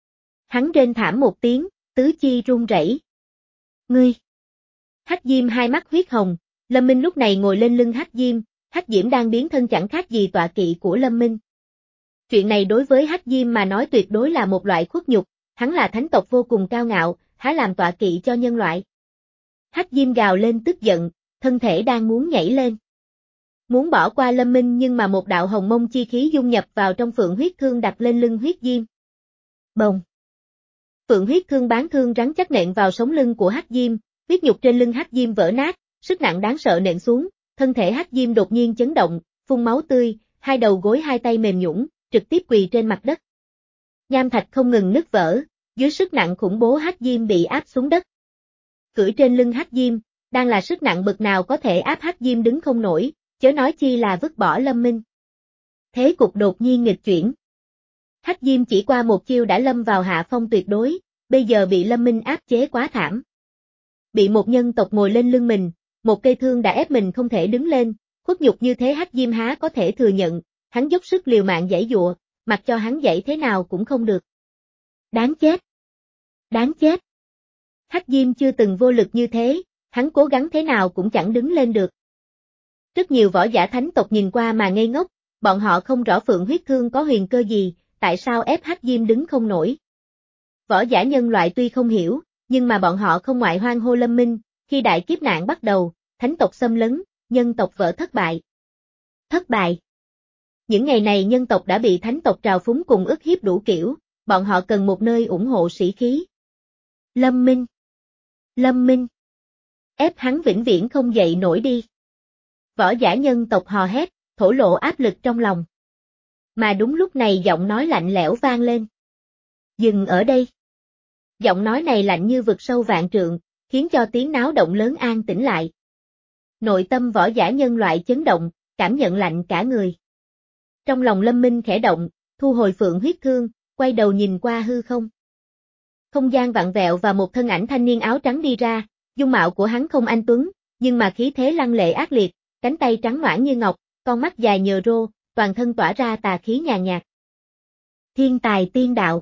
[SPEAKER 1] Hắn rên thảm một tiếng, tứ chi run rẩy. Ngươi! Hắc Diêm hai mắt huyết hồng, Lâm Minh lúc này ngồi lên lưng Hắc Diêm, Hắc Diễm đang biến thân chẳng khác gì tọa kỵ của Lâm Minh. Chuyện này đối với Hắc Diêm mà nói tuyệt đối là một loại khuất nhục, hắn là thánh tộc vô cùng cao ngạo, há làm tọa kỵ cho nhân loại. Hắc Diêm gào lên tức giận, thân thể đang muốn nhảy lên. Muốn bỏ qua Lâm Minh nhưng mà một đạo hồng mông chi khí dung nhập vào trong phượng huyết thương đặt lên lưng huyết Diêm. Bồng! Phượng huyết thương bán thương rắn chắc nện vào sống lưng của Hắc Diêm, huyết nhục trên lưng Hắc Diêm vỡ nát, sức nặng đáng sợ nện xuống, thân thể Hắc Diêm đột nhiên chấn động, phun máu tươi, hai đầu gối hai tay mềm nhũn, trực tiếp quỳ trên mặt đất. Nham thạch không ngừng nứt vỡ, dưới sức nặng khủng bố Hắc Diêm bị áp xuống đất. Cưỡi trên lưng Hắc Diêm, đang là sức nặng bậc nào có thể áp Hắc Diêm đứng không nổi, chớ nói chi là vứt bỏ Lâm Minh. Thế cục đột nhiên nghịch chuyển. Hắc Diêm chỉ qua một chiêu đã lâm vào hạ phong tuyệt đối, bây giờ bị Lâm Minh áp chế quá thảm. Bị một nhân tộc ngồi lên lưng mình, một cây thương đã ép mình không thể đứng lên, khuất nhục như thế Hắc Diêm há có thể thừa nhận, hắn dốc sức liều mạng giãy giụa, mặc cho hắn giãy thế nào cũng không được. Đáng chết! Đáng chết! Hắc Diêm chưa từng vô lực như thế, hắn cố gắng thế nào cũng chẳng đứng lên được. Rất nhiều võ giả thánh tộc nhìn qua mà ngây ngốc, bọn họ không rõ phượng huyết thương có huyền cơ gì, tại sao ép Hắc Diêm đứng không nổi. Võ giả nhân loại tuy không hiểu, nhưng mà bọn họ không ngoại hoan hô Lâm Minh, khi đại kiếp nạn bắt đầu, thánh tộc xâm lấn, nhân tộc vỡ thất bại. Thất bại. Những ngày này nhân tộc đã bị thánh tộc trào phúng cùng ức hiếp đủ kiểu, bọn họ cần một nơi ủng hộ sĩ khí. Lâm Minh. Lâm Minh. Ép hắn vĩnh viễn không dậy nổi đi. Võ giả nhân tộc hò hét, thổ lộ áp lực trong lòng. Mà đúng lúc này giọng nói lạnh lẽo vang lên. Dừng ở đây. Giọng nói này lạnh như vực sâu vạn trượng, khiến cho tiếng náo động lớn an tĩnh lại. Nội tâm võ giả nhân loại chấn động, cảm nhận lạnh cả người. Trong lòng Lâm Minh khẽ động, thu hồi phượng huyết thương, quay đầu nhìn qua hư không. Không gian vặn vẹo và một thân ảnh thanh niên áo trắng đi ra, dung mạo của hắn không anh tuấn, nhưng mà khí thế lăng lệ ác liệt, cánh tay trắng ngoãn như ngọc, con mắt dài nhờ rô, toàn thân tỏa ra tà khí nhàn nhạt. Thiên tài tiên đạo.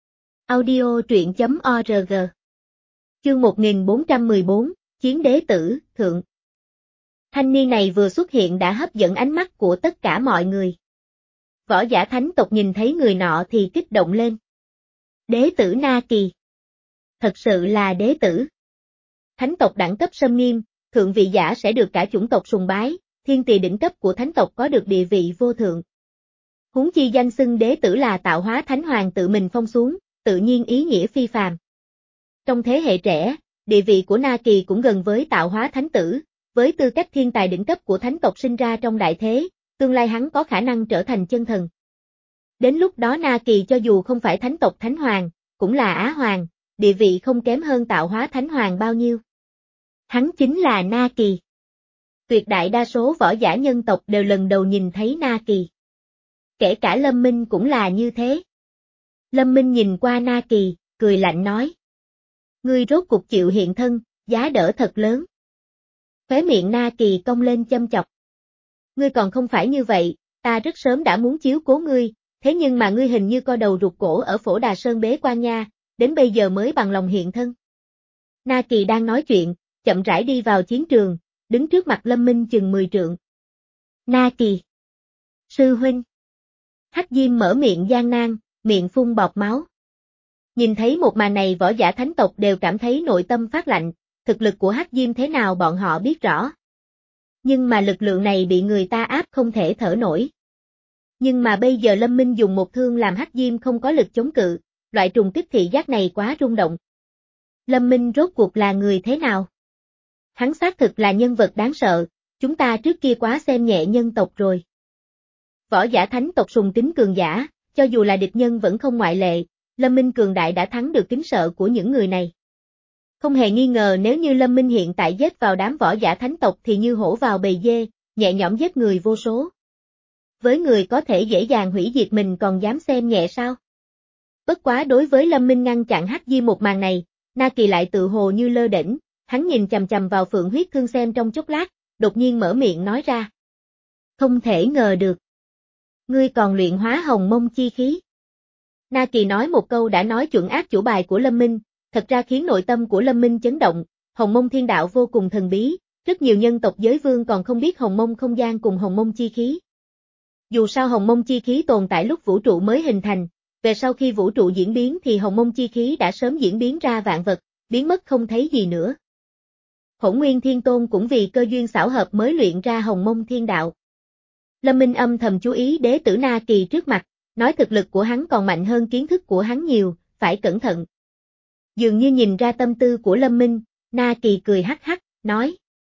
[SPEAKER 1] Audio truyện chấm org. Chương một nghìn bốn trăm mười bốn, Chiến đế tử, thượng. Thanh niên này vừa xuất hiện đã hấp dẫn ánh mắt của tất cả mọi người. Võ giả thánh tộc nhìn thấy người nọ thì kích động lên. Đế tử Na Kỳ. Thật sự là đế tử. Thánh tộc đẳng cấp xâm nghiêm, thượng vị giả sẽ được cả chủng tộc sùng bái, thiên tỳ đỉnh cấp của thánh tộc có được địa vị vô thượng. Huống chi danh xưng đế tử là tạo hóa thánh hoàng tự mình phong xuống, tự nhiên ý nghĩa phi phàm. Trong thế hệ trẻ, địa vị của Na Kỳ cũng gần với tạo hóa thánh tử, với tư cách thiên tài đỉnh cấp của thánh tộc sinh ra trong đại thế, tương lai hắn có khả năng trở thành chân thần. Đến lúc đó Na Kỳ cho dù không phải thánh tộc thánh hoàng, cũng là Á Hoàng, địa vị không kém hơn tạo hóa thánh hoàng bao nhiêu. Hắn chính là Na Kỳ. Tuyệt đại đa số võ giả nhân tộc đều lần đầu nhìn thấy Na Kỳ. Kể cả Lâm Minh cũng là như thế. Lâm Minh nhìn qua Na Kỳ, cười lạnh nói. Ngươi rốt cuộc chịu hiện thân, giá đỡ thật lớn. Khóe miệng Na Kỳ cong lên châm chọc. Ngươi còn không phải như vậy, ta rất sớm đã muốn chiếu cố ngươi, thế nhưng mà ngươi hình như co đầu rụt cổ ở Phổ Đà Sơn bế quan nha, đến bây giờ mới bằng lòng hiện thân. Na Kỳ đang nói chuyện, chậm rãi đi vào chiến trường, đứng trước mặt Lâm Minh chừng mười trượng. Na Kỳ. Sư huynh. Hắc Diêm mở miệng gian nan, miệng phun bọt máu. Nhìn thấy một màn này võ giả thánh tộc đều cảm thấy nội tâm phát lạnh, thực lực của Hắc Diêm thế nào bọn họ biết rõ. Nhưng mà lực lượng này bị người ta áp không thể thở nổi. Nhưng mà bây giờ Lâm Minh dùng một thương làm Hắc Diêm không có lực chống cự, loại trùng kích thị giác này quá rung động. Lâm Minh rốt cuộc là người thế nào? Hắn xác thực là nhân vật đáng sợ, chúng ta trước kia quá xem nhẹ nhân tộc rồi. Võ giả thánh tộc sùng tín cường giả, cho dù là địch nhân vẫn không ngoại lệ, Lâm Minh cường đại đã thắng được kính sợ của những người này. Không hề nghi ngờ nếu như Lâm Minh hiện tại giết vào đám võ giả thánh tộc thì như hổ vào bầy dê, nhẹ nhõm giết người vô số. Với người có thể dễ dàng hủy diệt mình còn dám xem nhẹ sao? Bất quá đối với Lâm Minh ngăn chặn Hắc Diêm một màn này, Na Kỳ lại tự hồ như lơ đễnh, hắn nhìn chằm chằm vào Phượng huyết thương xem trong chốc lát, đột nhiên mở miệng nói ra. Không thể ngờ được. Ngươi còn luyện hóa hồng mông chi khí. Na Kỳ nói một câu đã nói chuẩn áp chủ bài của Lâm Minh, thật ra khiến nội tâm của Lâm Minh chấn động, hồng mông thiên đạo vô cùng thần bí, rất nhiều nhân tộc giới vương còn không biết hồng mông không gian cùng hồng mông chi khí. Dù sao hồng mông chi khí tồn tại lúc vũ trụ mới hình thành, về sau khi vũ trụ diễn biến thì hồng mông chi khí đã sớm diễn biến ra vạn vật, biến mất không thấy gì nữa. Hỗn Nguyên Thiên Tôn cũng vì cơ duyên xảo hợp mới luyện ra hồng mông thiên đạo. Lâm Minh âm thầm chú ý đế tử Na Kỳ trước mặt, nói thực lực của hắn còn mạnh hơn kiến thức của hắn nhiều, phải cẩn thận. Dường như nhìn ra tâm tư của Lâm Minh, Na Kỳ cười hắc hắc, nói.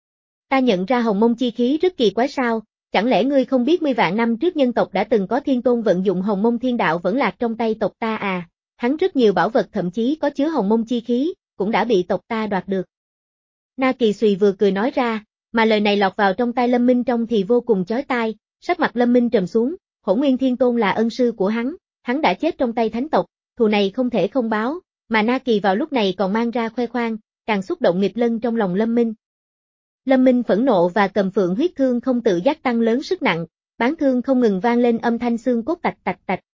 [SPEAKER 1] Ta nhận ra hồng mông chi khí rất kỳ quái sao, chẳng lẽ ngươi không biết mươi vạn năm trước nhân tộc đã từng có thiên tôn vận dụng hồng mông thiên đạo vẫn lạc trong tay tộc ta à, hắn rất nhiều bảo vật thậm chí có chứa hồng mông chi khí, cũng đã bị tộc ta đoạt được. Na Kỳ Xùy vừa cười nói ra, mà lời này lọt vào trong tai Lâm Minh trong thì vô cùng chói tai, sắc mặt Lâm Minh trầm xuống, Hỗn Nguyên Thiên Tôn là ân sư của hắn, hắn đã chết trong tay thánh tộc, thù này không thể không báo, mà Na Kỳ vào lúc này còn mang ra khoe khoang, càng xúc động nghịch lân trong lòng Lâm Minh. Lâm Minh phẫn nộ và cầm phượng huyết thương không tự giác tăng lớn sức nặng, bán thương không ngừng vang lên âm thanh xương cốt tạch tạch tạch.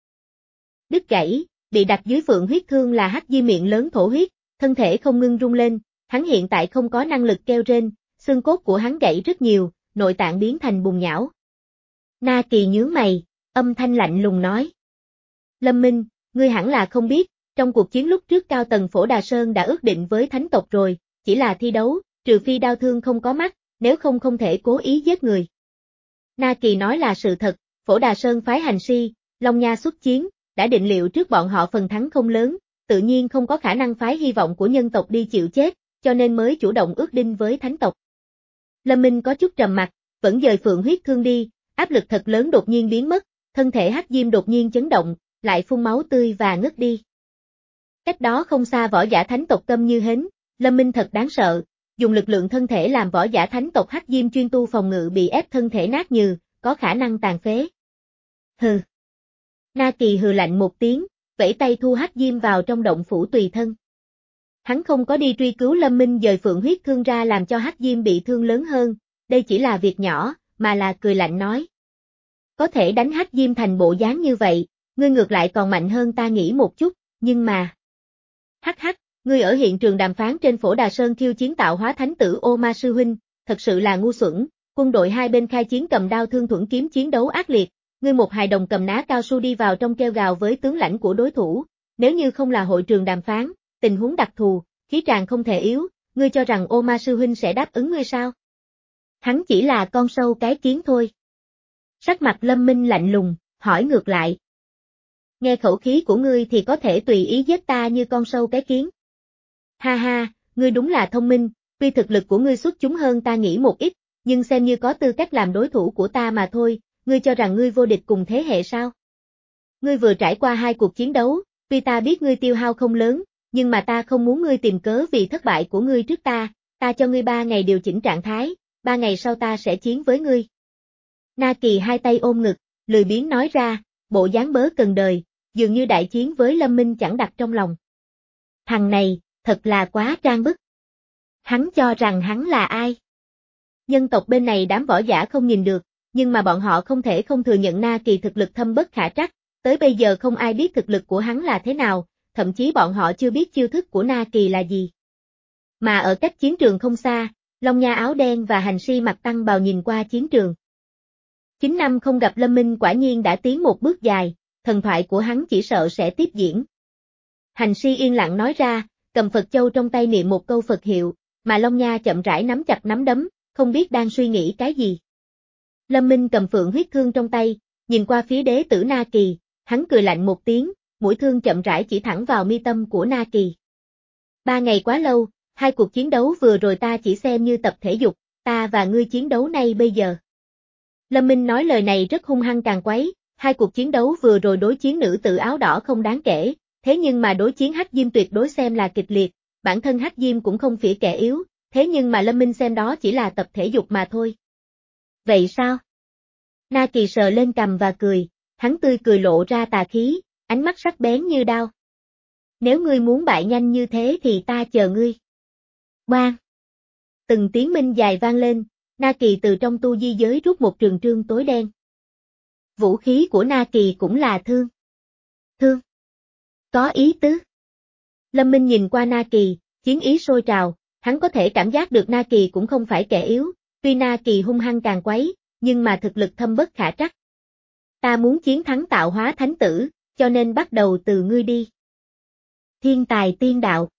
[SPEAKER 1] Đứt gãy, bị đặt dưới phượng huyết thương là Hắc Di miệng lớn thổ huyết, thân thể không ngưng rung lên, hắn hiện tại không có năng lực kêu rên, xương cốt của hắn gãy rất nhiều, nội tạng biến thành bùn nhão. Na Kỳ nhướng mày, âm thanh lạnh lùng nói. Lâm Minh, ngươi hẳn là không biết, trong cuộc chiến lúc trước cao tầng Phổ Đà Sơn đã ước định với thánh tộc rồi, chỉ là thi đấu, trừ phi đao thương không có mắt, nếu không không thể cố ý giết người. Na Kỳ nói là sự thật, Phổ Đà Sơn phái hành si, Long Nha xuất chiến, đã định liệu trước bọn họ phần thắng không lớn, tự nhiên không có khả năng phái hy vọng của nhân tộc đi chịu chết, cho nên mới chủ động ước định với thánh tộc. Lâm Minh có chút trầm mặt, vẫn dời phượng huyết thương đi, áp lực thật lớn đột nhiên biến mất, thân thể Hắc Diêm đột nhiên chấn động, lại phun máu tươi và ngất đi. Cách đó không xa võ giả thánh tộc câm như hến, Lâm Minh thật đáng sợ, dùng lực lượng thân thể làm võ giả thánh tộc Hắc Diêm chuyên tu phòng ngự bị ép thân thể nát nhừ, có khả năng tàn phế. Hừ. Na Kỳ hừ lạnh một tiếng, vẫy tay thu Hắc Diêm vào trong động phủ tùy thân. Hắn không có đi truy cứu Lâm Minh dời phượng huyết thương ra làm cho Hắc Diêm bị thương lớn hơn, đây chỉ là việc nhỏ, mà là cười lạnh nói. Có thể đánh Hắc Diêm thành bộ dáng như vậy, ngươi ngược lại còn mạnh hơn ta nghĩ một chút, nhưng mà... Hắc hắc, ngươi ở hiện trường đàm phán trên Phổ Đà Sơn khiêu chiến tạo hóa thánh tử Ô Ma Sư Huynh, thật sự là ngu xuẩn, quân đội hai bên khai chiến cầm đao thương thuẫn kiếm chiến đấu ác liệt, ngươi một hài đồng cầm ná cao su đi vào trong kêu gào với tướng lãnh của đối thủ, nếu như không là hội trường đàm phán, tình huống đặc thù, khí tràng không thể yếu, ngươi cho rằng Ô Ma sư huynh sẽ đáp ứng ngươi sao? Hắn chỉ là con sâu cái kiến thôi. Sắc mặt Lâm Minh lạnh lùng, hỏi ngược lại. Nghe khẩu khí của ngươi thì có thể tùy ý giết ta như con sâu cái kiến. Ha ha, ngươi đúng là thông minh, tuy thực lực của ngươi xuất chúng hơn ta nghĩ một ít, nhưng xem như có tư cách làm đối thủ của ta mà thôi, ngươi cho rằng ngươi vô địch cùng thế hệ sao? Ngươi vừa trải qua hai cuộc chiến đấu, tuy ta biết ngươi tiêu hao không lớn, nhưng mà ta không muốn ngươi tìm cớ vì thất bại của ngươi trước ta, ta cho ngươi ba ngày điều chỉnh trạng thái, ba ngày sau ta sẽ chiến với ngươi. Na Kỳ hai tay ôm ngực, lười biếng nói ra, bộ dáng bớ cần đời, dường như đại chiến với Lâm Minh chẳng đặt trong lòng. Thằng này, thật là quá trang bức. Hắn cho rằng hắn là ai? Nhân tộc bên này đám võ giả không nhìn được, nhưng mà bọn họ không thể không thừa nhận Na Kỳ thực lực thâm bất khả trắc, tới bây giờ không ai biết thực lực của hắn là thế nào, thậm chí bọn họ chưa biết chiêu thức của Na Kỳ là gì. Mà ở cách chiến trường không xa, Long Nha áo đen và Hành Si mặc tăng bào nhìn qua chiến trường. Chín năm không gặp Lâm Minh quả nhiên đã tiến một bước dài, thần thoại của hắn chỉ sợ sẽ tiếp diễn. Hành Si yên lặng nói ra, cầm Phật Châu trong tay niệm một câu Phật hiệu, mà Long Nha chậm rãi nắm chặt nắm đấm, không biết đang suy nghĩ cái gì. Lâm Minh cầm phượng huyết thương trong tay, nhìn qua phía đế tử Na Kỳ, hắn cười lạnh một tiếng, mũi thương chậm rãi chỉ thẳng vào mi tâm của Na Kỳ. Ba ngày quá lâu, hai cuộc chiến đấu vừa rồi ta chỉ xem như tập thể dục, ta và ngươi chiến đấu nay bây giờ. Lâm Minh nói lời này rất hung hăng càng quấy, hai cuộc chiến đấu vừa rồi đối chiến nữ tử áo đỏ không đáng kể, thế nhưng mà đối chiến Hắc Diêm tuyệt đối xem là kịch liệt, bản thân Hắc Diêm cũng không phỉ kẻ yếu, thế nhưng mà Lâm Minh xem đó chỉ là tập thể dục mà thôi. Vậy sao? Na Kỳ sờ lên cằm và cười, hắn tươi cười lộ ra tà khí, ánh mắt sắc bén như đao. Nếu ngươi muốn bại nhanh như thế thì ta chờ ngươi. Bang! Từng tiếng minh dài vang lên, Na Kỳ từ trong tu di giới rút một trường trương tối đen. Vũ khí của Na Kỳ cũng là thương. Thương? Có ý tứ. Lâm Minh nhìn qua Na Kỳ, chiến ý sôi trào, hắn có thể cảm giác được Na Kỳ cũng không phải kẻ yếu, tuy Na Kỳ hung hăng càng quấy, nhưng mà thực lực thâm bất khả trắc. Ta muốn chiến thắng tạo hóa thánh tử, cho nên bắt đầu từ ngươi đi. Thiên tài tiên đạo.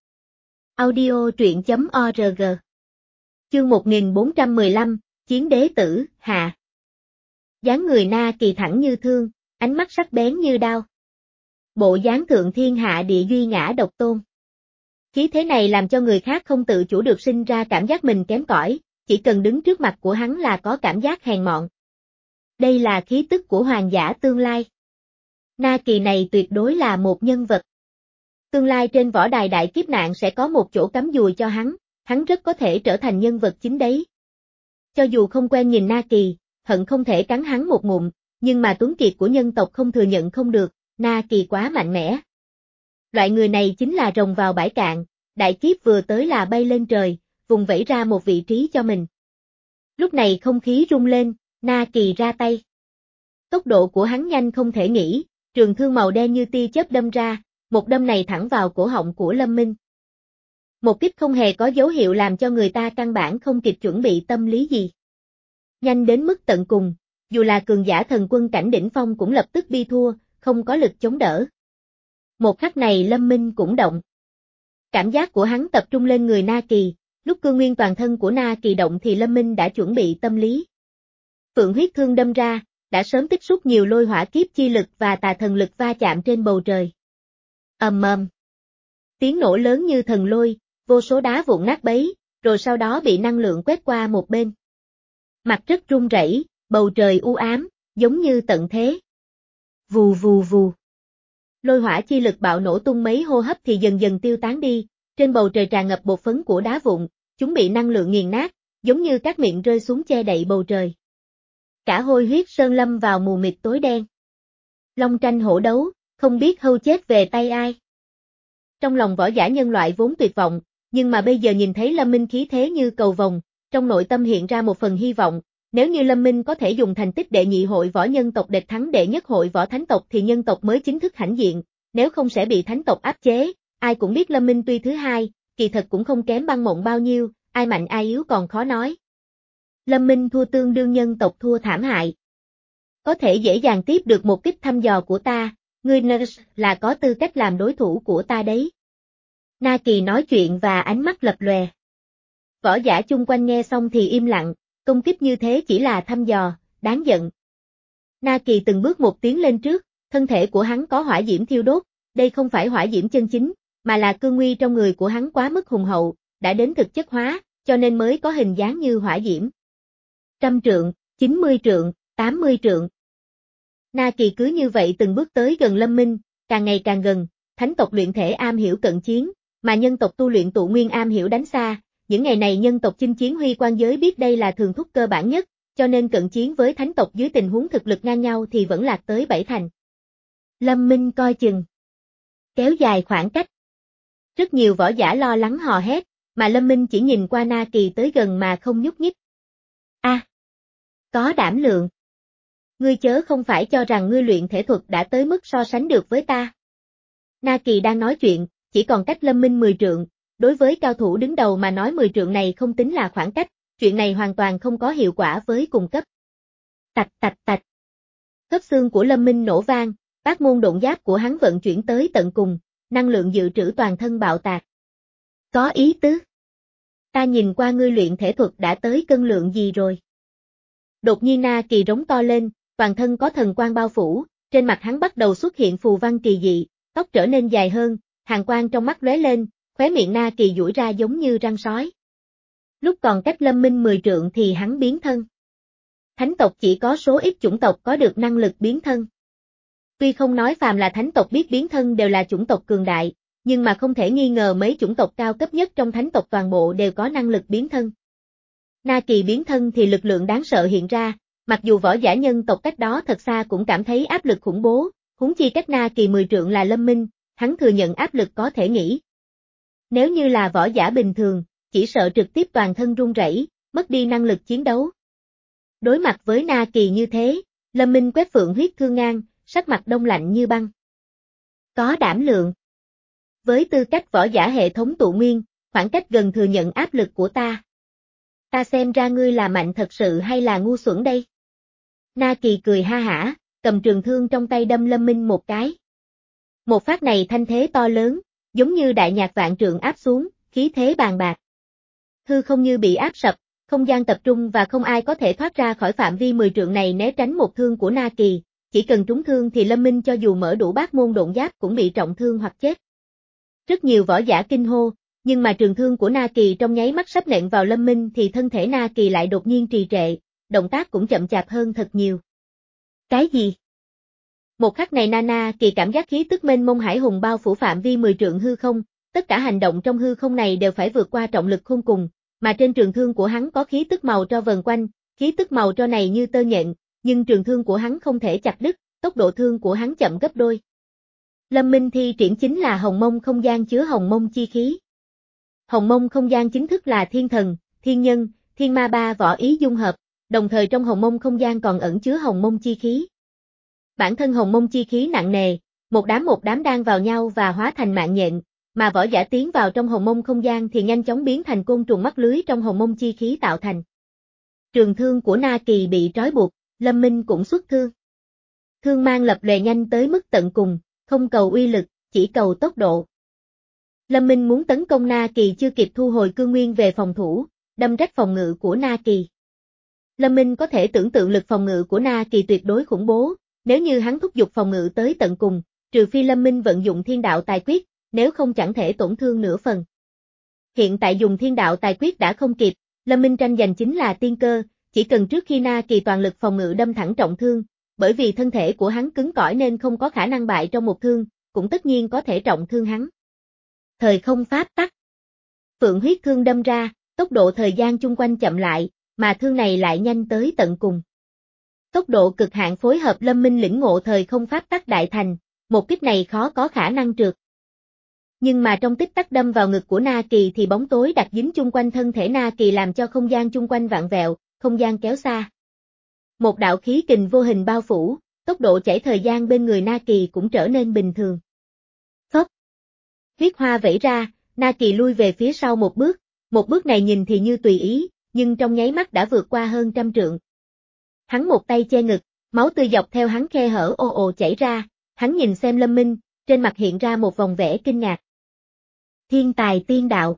[SPEAKER 1] Audio truyện chấm org. Chương một nghìn bốn trăm mười lăm, Chiến đế tử, hạ. Dáng người Na Kỳ thẳng như thương, ánh mắt sắc bén như đao. Bộ dáng thượng thiên hạ địa duy ngã độc tôn. Khí thế này làm cho người khác không tự chủ được sinh ra cảm giác mình kém cỏi, chỉ cần đứng trước mặt của hắn là có cảm giác hèn mọn. Đây là khí tức của hoàng giả tương lai. Na Kỳ này tuyệt đối là một nhân vật. Tương lai trên võ đài đại kiếp nạn sẽ có một chỗ cắm dùi cho hắn, hắn rất có thể trở thành nhân vật chính đấy. Cho dù không quen nhìn Na Kỳ, hận không thể cắn hắn một ngụm, nhưng mà tuấn kiệt của nhân tộc không thừa nhận không được, Na Kỳ quá mạnh mẽ. Loại người này chính là rồng vào bãi cạn, đại kiếp vừa tới là bay lên trời, vùng vẫy ra một vị trí cho mình. Lúc này không khí rung lên, Na Kỳ ra tay. Tốc độ của hắn nhanh không thể nghĩ, trường thương màu đen như tia chớp đâm ra, một đâm này thẳng vào cổ họng của Lâm Minh. Một kích không hề có dấu hiệu làm cho người ta căn bản không kịp chuẩn bị tâm lý gì. Nhanh đến mức tận cùng, dù là cường giả thần quân cảnh đỉnh phong cũng lập tức bi thua, không có lực chống đỡ. Một khắc này Lâm Minh cũng động. Cảm giác của hắn tập trung lên người Na Kỳ, lúc cương nguyên toàn thân của Na Kỳ động thì Lâm Minh đã chuẩn bị tâm lý. Phượng huyết thương đâm ra, đã sớm tích xúc nhiều lôi hỏa kiếp chi lực và tà thần lực va chạm trên bầu trời. Ầm ầm. Tiếng nổ lớn như thần lôi, vô số đá vụn nát bấy, rồi sau đó bị năng lượng quét qua một bên. Mặt đất rung rẩy, bầu trời u ám, giống như tận thế. Vù vù vù. Lôi hỏa chi lực bạo nổ tung mấy hô hấp thì dần dần tiêu tán đi, trên bầu trời tràn ngập bột phấn của đá vụn, chúng bị năng lượng nghiền nát, giống như các miệng rơi xuống che đậy bầu trời. Cả hôi huyết sơn lâm vào mù mịt tối đen. Long tranh hổ đấu, không biết hâu chết về tay ai. Trong lòng võ giả nhân loại vốn tuyệt vọng, nhưng mà bây giờ nhìn thấy Lâm Minh khí thế như cầu vồng, trong nội tâm hiện ra một phần hy vọng, nếu như Lâm Minh có thể dùng thành tích đệ nhị hội võ nhân tộc địch thắng đệ nhất hội võ thánh tộc thì nhân tộc mới chính thức hãnh diện, nếu không sẽ bị thánh tộc áp chế, ai cũng biết Lâm Minh tuy thứ hai, kỳ thật cũng không kém Băng Mộng bao nhiêu, ai mạnh ai yếu còn khó nói. Lâm Minh thua tương đương nhân tộc thua thảm hại. có thể dễ dàng tiếp được một kích thăm dò của ta, ngươi Nurse là có tư cách làm đối thủ của ta đấy. Na Kỳ nói chuyện và ánh mắt lập lòe. Võ giả chung quanh nghe xong thì im lặng, công kích như thế chỉ là thăm dò, đáng giận. Na Kỳ từng bước một tiến lên trước, thân thể của hắn có hỏa diễm thiêu đốt, đây không phải hỏa diễm chân chính, mà là cương nguy trong người của hắn quá mức hùng hậu, đã đến thực chất hóa, cho nên mới có hình dáng như hỏa diễm. Trăm trượng, chín mươi trượng, tám mươi trượng. Na Kỳ cứ như vậy từng bước tới gần Lâm Minh, càng ngày càng gần, thánh tộc luyện thể am hiểu cận chiến, mà nhân tộc tu luyện tụ nguyên am hiểu đánh xa, những ngày này nhân tộc chinh chiến huy quan giới biết đây là thường thúc cơ bản nhất, cho nên cận chiến với thánh tộc dưới tình huống thực lực ngang nhau thì vẫn lạc tới bảy thành. Lâm Minh coi chừng. Kéo dài khoảng cách. Rất nhiều võ giả lo lắng hò hét, mà Lâm Minh chỉ nhìn qua Na Kỳ tới gần mà không nhúc nhích. A, à, có đảm lượng. Ngươi chớ không phải cho rằng ngươi luyện thể thuật đã tới mức so sánh được với ta. Na Kỳ đang nói chuyện, chỉ còn cách Lâm Minh mười trượng, đối với cao thủ đứng đầu mà nói mười trượng này không tính là khoảng cách, chuyện này hoàn toàn không có hiệu quả với cùng cấp. Tạch tạch tạch. Khớp xương của Lâm Minh nổ vang, bát môn độn giáp của hắn vận chuyển tới tận cùng, năng lượng dự trữ toàn thân bạo tạc. Có ý tứ. Ta nhìn qua ngươi luyện thể thuật đã tới cân lượng gì rồi. Đột nhiên Na Kỳ rống to lên, toàn thân có thần quang bao phủ, trên mặt hắn bắt đầu xuất hiện phù văn kỳ dị, tóc trở nên dài hơn, hàn quang trong mắt lóe lên, khóe miệng Na Kỳ duỗi ra giống như răng sói. Lúc còn cách Lâm Minh mười trượng thì hắn biến thân. Thánh tộc chỉ có số ít chủng tộc có được năng lực biến thân. Tuy không nói phàm là thánh tộc biết biến thân đều là chủng tộc cường đại, nhưng mà không thể nghi ngờ mấy chủng tộc cao cấp nhất trong thánh tộc toàn bộ đều có năng lực biến thân. Na Kỳ biến thân thì lực lượng đáng sợ hiện ra, mặc dù võ giả nhân tộc cách đó thật xa cũng cảm thấy áp lực khủng bố, huống chi cách Na Kỳ mười trượng là Lâm Minh, hắn thừa nhận áp lực có thể nghĩ. Nếu như là võ giả bình thường, chỉ sợ trực tiếp toàn thân run rẩy, mất đi năng lực chiến đấu. Đối mặt với Na Kỳ như thế, Lâm Minh quét phượng huyết thương ngang, sắc mặt đông lạnh như băng. Có đảm lượng. Với tư cách võ giả hệ thống tụ nguyên, khoảng cách gần thừa nhận áp lực của ta. Ta xem ra ngươi là mạnh thật sự hay là ngu xuẩn đây? Na Kỳ cười ha hả, cầm trường thương trong tay đâm Lâm Minh một cái. Một phát này thanh thế to lớn, giống như đại nhạc vạn trượng áp xuống, khí thế bàn bạc. Hư không như bị áp sập, không gian tập trung và không ai có thể thoát ra khỏi phạm vi mười trượng này né tránh một thương của Na Kỳ, chỉ cần trúng thương thì Lâm Minh cho dù mở đủ bát môn độn giáp cũng bị trọng thương hoặc chết. Rất nhiều võ giả kinh hô, nhưng mà trường thương của Na Kỳ trong nháy mắt sắp nện vào Lâm Minh thì thân thể Na Kỳ lại đột nhiên trì trệ, động tác cũng chậm chạp hơn thật nhiều. Cái gì? Một khắc này Na Na Kỳ cảm giác khí tức mênh mông hải hùng bao phủ phạm vi mười trượng hư không, tất cả hành động trong hư không này đều phải vượt qua trọng lực khôn cùng, mà trên trường thương của hắn có khí tức màu tro vần quanh, khí tức màu tro này như tơ nhện, nhưng trường thương của hắn không thể chặt đứt, tốc độ thương của hắn chậm gấp đôi. Lâm Minh thi triển chính là hồng mông không gian chứa hồng mông chi khí. Hồng mông không gian chính thức là thiên thần, thiên nhân, thiên ma ba võ ý dung hợp, đồng thời trong hồng mông không gian còn ẩn chứa hồng mông chi khí. Bản thân hồng mông chi khí nặng nề, một đám một đám đan vào nhau và hóa thành mạng nhện, mà võ giả tiến vào trong hồng mông không gian thì nhanh chóng biến thành côn trùng mắc lưới trong hồng mông chi khí tạo thành. Trường thương của Na Kỳ bị trói buộc, Lâm Minh cũng xuất thương. Thương mang lập lòe nhanh tới mức tận cùng, không cầu uy lực, chỉ cầu tốc độ. Lâm Minh muốn tấn công Na Kỳ chưa kịp thu hồi cương nguyên về phòng thủ, đâm rách phòng ngự của Na Kỳ. Lâm Minh có thể tưởng tượng lực phòng ngự của Na Kỳ tuyệt đối khủng bố, nếu như hắn thúc giục phòng ngự tới tận cùng, trừ phi Lâm Minh vận dụng thiên đạo tài quyết, nếu không chẳng thể tổn thương nửa phần. Hiện tại dùng thiên đạo tài quyết đã không kịp, Lâm Minh tranh giành chính là tiên cơ, chỉ cần trước khi Na Kỳ toàn lực phòng ngự đâm thẳng trọng thương, bởi vì thân thể của hắn cứng cỏi nên không có khả năng bại trong một thương, cũng tất nhiên có thể trọng thương hắn. Thời không pháp tắc. Phượng huyết thương đâm ra, tốc độ thời gian chung quanh chậm lại, mà thương này lại nhanh tới tận cùng. Tốc độ cực hạn phối hợp Lâm Minh lĩnh ngộ thời không pháp tắc đại thành, một kích này khó có khả năng trượt. Nhưng mà trong tích tắc đâm vào ngực của Na Kỳ thì bóng tối đặc dính chung quanh thân thể Na Kỳ làm cho không gian chung quanh vặn vẹo, không gian kéo xa. Một đạo khí kình vô hình bao phủ, tốc độ chảy thời gian bên người Na Kỳ cũng trở nên bình thường. Phốc. Huyết hoa vẩy ra, Na Kỳ lui về phía sau một bước, một bước này nhìn thì như tùy ý, nhưng trong nháy mắt đã vượt qua hơn trăm trượng. Hắn một tay che ngực, Máu tươi dọc theo hắn khe hở ồ ồ chảy ra, hắn nhìn xem Lâm Minh, trên mặt hiện ra một vòng vẻ kinh ngạc. Thiên tài tiên đạo.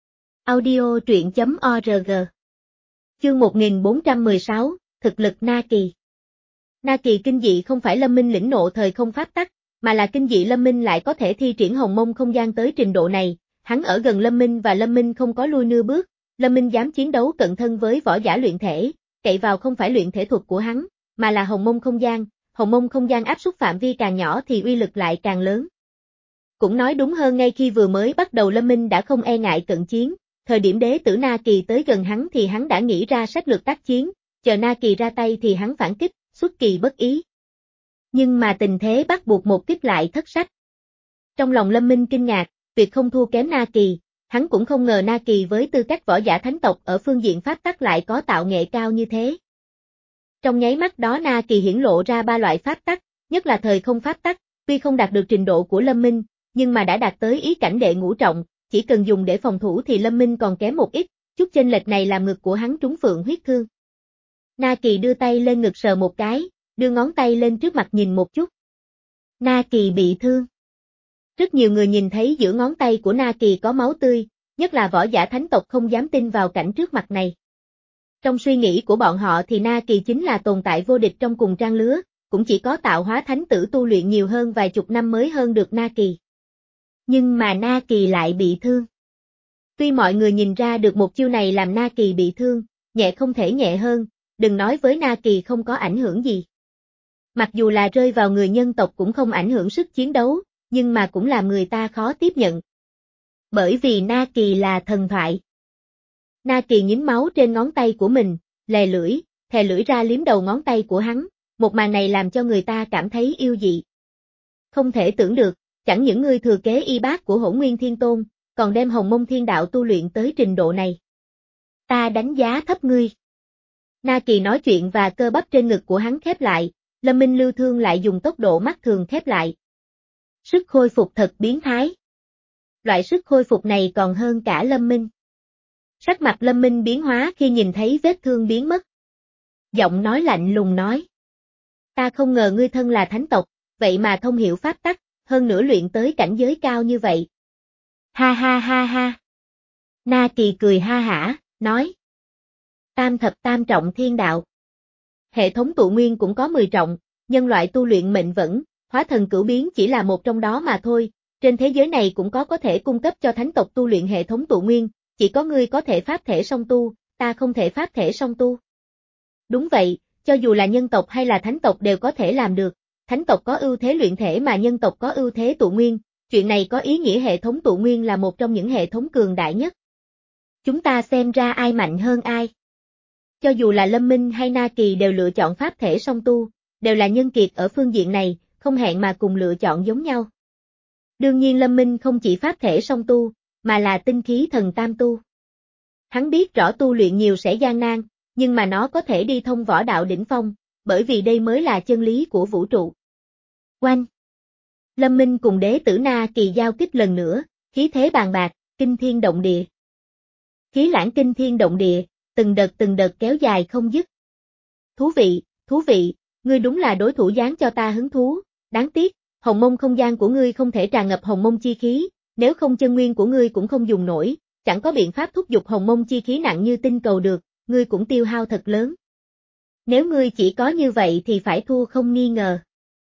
[SPEAKER 1] Audio truyện chấm org. Chương một nghìn bốn trăm mười sáu, thực lực Na Kỳ. Na Kỳ kinh dị không phải Lâm Minh lĩnh nộ thời không pháp tắc, mà là kinh dị Lâm Minh lại có thể thi triển hồng mông không gian tới trình độ này, hắn ở gần Lâm Minh và Lâm Minh không có lui nửa bước, Lâm Minh dám chiến đấu cận thân với võ giả luyện thể, cậy vào không phải luyện thể thuật của hắn, mà là hồng mông không gian, hồng mông không gian áp suất phạm vi càng nhỏ thì uy lực lại càng lớn. Cũng nói đúng hơn ngay khi vừa mới bắt đầu Lâm Minh đã không e ngại cận chiến, thời điểm đế tử Na Kỳ tới gần hắn thì hắn đã nghĩ ra sách lược tác chiến, chờ Na Kỳ ra tay thì hắn phản kích, xuất kỳ bất ý. Nhưng mà tình thế bắt buộc một kích lại thất sách. Trong lòng Lâm Minh kinh ngạc, việc không thua kém Na Kỳ, hắn cũng không ngờ Na Kỳ với tư cách võ giả thánh tộc ở phương diện pháp tắc lại có tạo nghệ cao như thế. Trong nháy mắt đó Na Kỳ hiển lộ ra ba loại pháp tắc, nhất là thời không pháp tắc, tuy không đạt được trình độ của Lâm Minh, nhưng mà đã đạt tới ý cảnh đệ ngũ trọng, chỉ cần dùng để phòng thủ thì Lâm Minh còn kém một ít, chút chênh lệch này làm ngực của hắn trúng phượng huyết thương. Na Kỳ đưa tay lên ngực sờ một cái, đưa ngón tay lên trước mặt nhìn một chút. Na Kỳ bị thương. Rất nhiều người nhìn thấy giữa ngón tay của Na Kỳ có máu tươi, nhất là võ giả thánh tộc không dám tin vào cảnh trước mặt này. Trong suy nghĩ của bọn họ thì Na Kỳ chính là tồn tại vô địch trong cùng trang lứa, cũng chỉ có tạo hóa thánh tử tu luyện nhiều hơn vài chục năm mới hơn được Na Kỳ. Nhưng mà Na Kỳ lại bị thương. Tuy mọi người nhìn ra được một chiêu này làm Na Kỳ bị thương, nhẹ không thể nhẹ hơn, đừng nói với Na Kỳ không có ảnh hưởng gì. Mặc dù là rơi vào người nhân tộc cũng không ảnh hưởng sức chiến đấu, nhưng mà cũng làm người ta khó tiếp nhận. Bởi vì Na Kỳ là thần thoại. Na Kỳ nhín máu trên ngón tay của mình, lè lưỡi, thè lưỡi ra liếm đầu ngón tay của hắn, một màn này làm cho người ta cảm thấy yêu dị. Không thể tưởng được, chẳng những ngươi thừa kế y bát của Hỗn Nguyên Thiên Tôn, còn đem Hồng Mông Thiên Đạo tu luyện tới trình độ này. Ta đánh giá thấp ngươi. Na Kỳ nói chuyện và cơ bắp trên ngực của hắn khép lại, Lâm Minh lưu thương lại dùng tốc độ mắt thường khép lại. Sức khôi phục thật biến thái. Loại sức khôi phục này còn hơn cả Lâm Minh. Sắc mặt Lâm Minh biến hóa khi nhìn thấy vết thương biến mất. Giọng nói lạnh lùng nói. Ta không ngờ ngươi thân là thánh tộc, vậy mà thông hiểu pháp tắc, hơn nữa luyện tới cảnh giới cao như vậy. Ha ha ha ha. Na Kỳ cười ha hả, nói. Tam thập tam trọng thiên đạo. Hệ thống tụ nguyên cũng có mười trọng, nhân loại tu luyện mệnh vẫn, hóa thần cửu biến chỉ là một trong đó mà thôi, trên thế giới này cũng có có thể cung cấp cho thánh tộc tu luyện hệ thống tụ nguyên, chỉ có ngươi có thể pháp thể song tu, ta không thể pháp thể song tu. Đúng vậy, cho dù là nhân tộc hay là thánh tộc đều có thể làm được, thánh tộc có ưu thế luyện thể mà nhân tộc có ưu thế tụ nguyên, chuyện này có ý nghĩa hệ thống tụ nguyên là một trong những hệ thống cường đại nhất. Chúng ta xem ra ai mạnh hơn ai. Cho dù là Lâm Minh hay Na Kỳ đều lựa chọn pháp thể song tu, đều là nhân kiệt ở phương diện này, không hẹn mà cùng lựa chọn giống nhau. Đương nhiên Lâm Minh không chỉ pháp thể song tu, mà là tinh khí thần tam tu. Hắn biết rõ tu luyện nhiều sẽ gian nan, nhưng mà nó có thể đi thông võ đạo đỉnh phong, bởi vì đây mới là chân lý của vũ trụ. Oanh! Lâm Minh cùng đế tử Na Kỳ giao kích lần nữa, khí thế bàn bạc, kinh thiên động địa. Khí lãng kinh thiên động địa, từng đợt từng đợt kéo dài không dứt. Thú vị, thú vị, ngươi đúng là đối thủ dáng cho ta hứng thú, đáng tiếc, hồng mông không gian của ngươi không thể tràn ngập hồng mông chi khí, nếu không chân nguyên của ngươi cũng không dùng nổi, chẳng có biện pháp thúc giục hồng mông chi khí nặng như tinh cầu được, ngươi cũng tiêu hao thật lớn. Nếu ngươi chỉ có như vậy thì phải thua không nghi ngờ.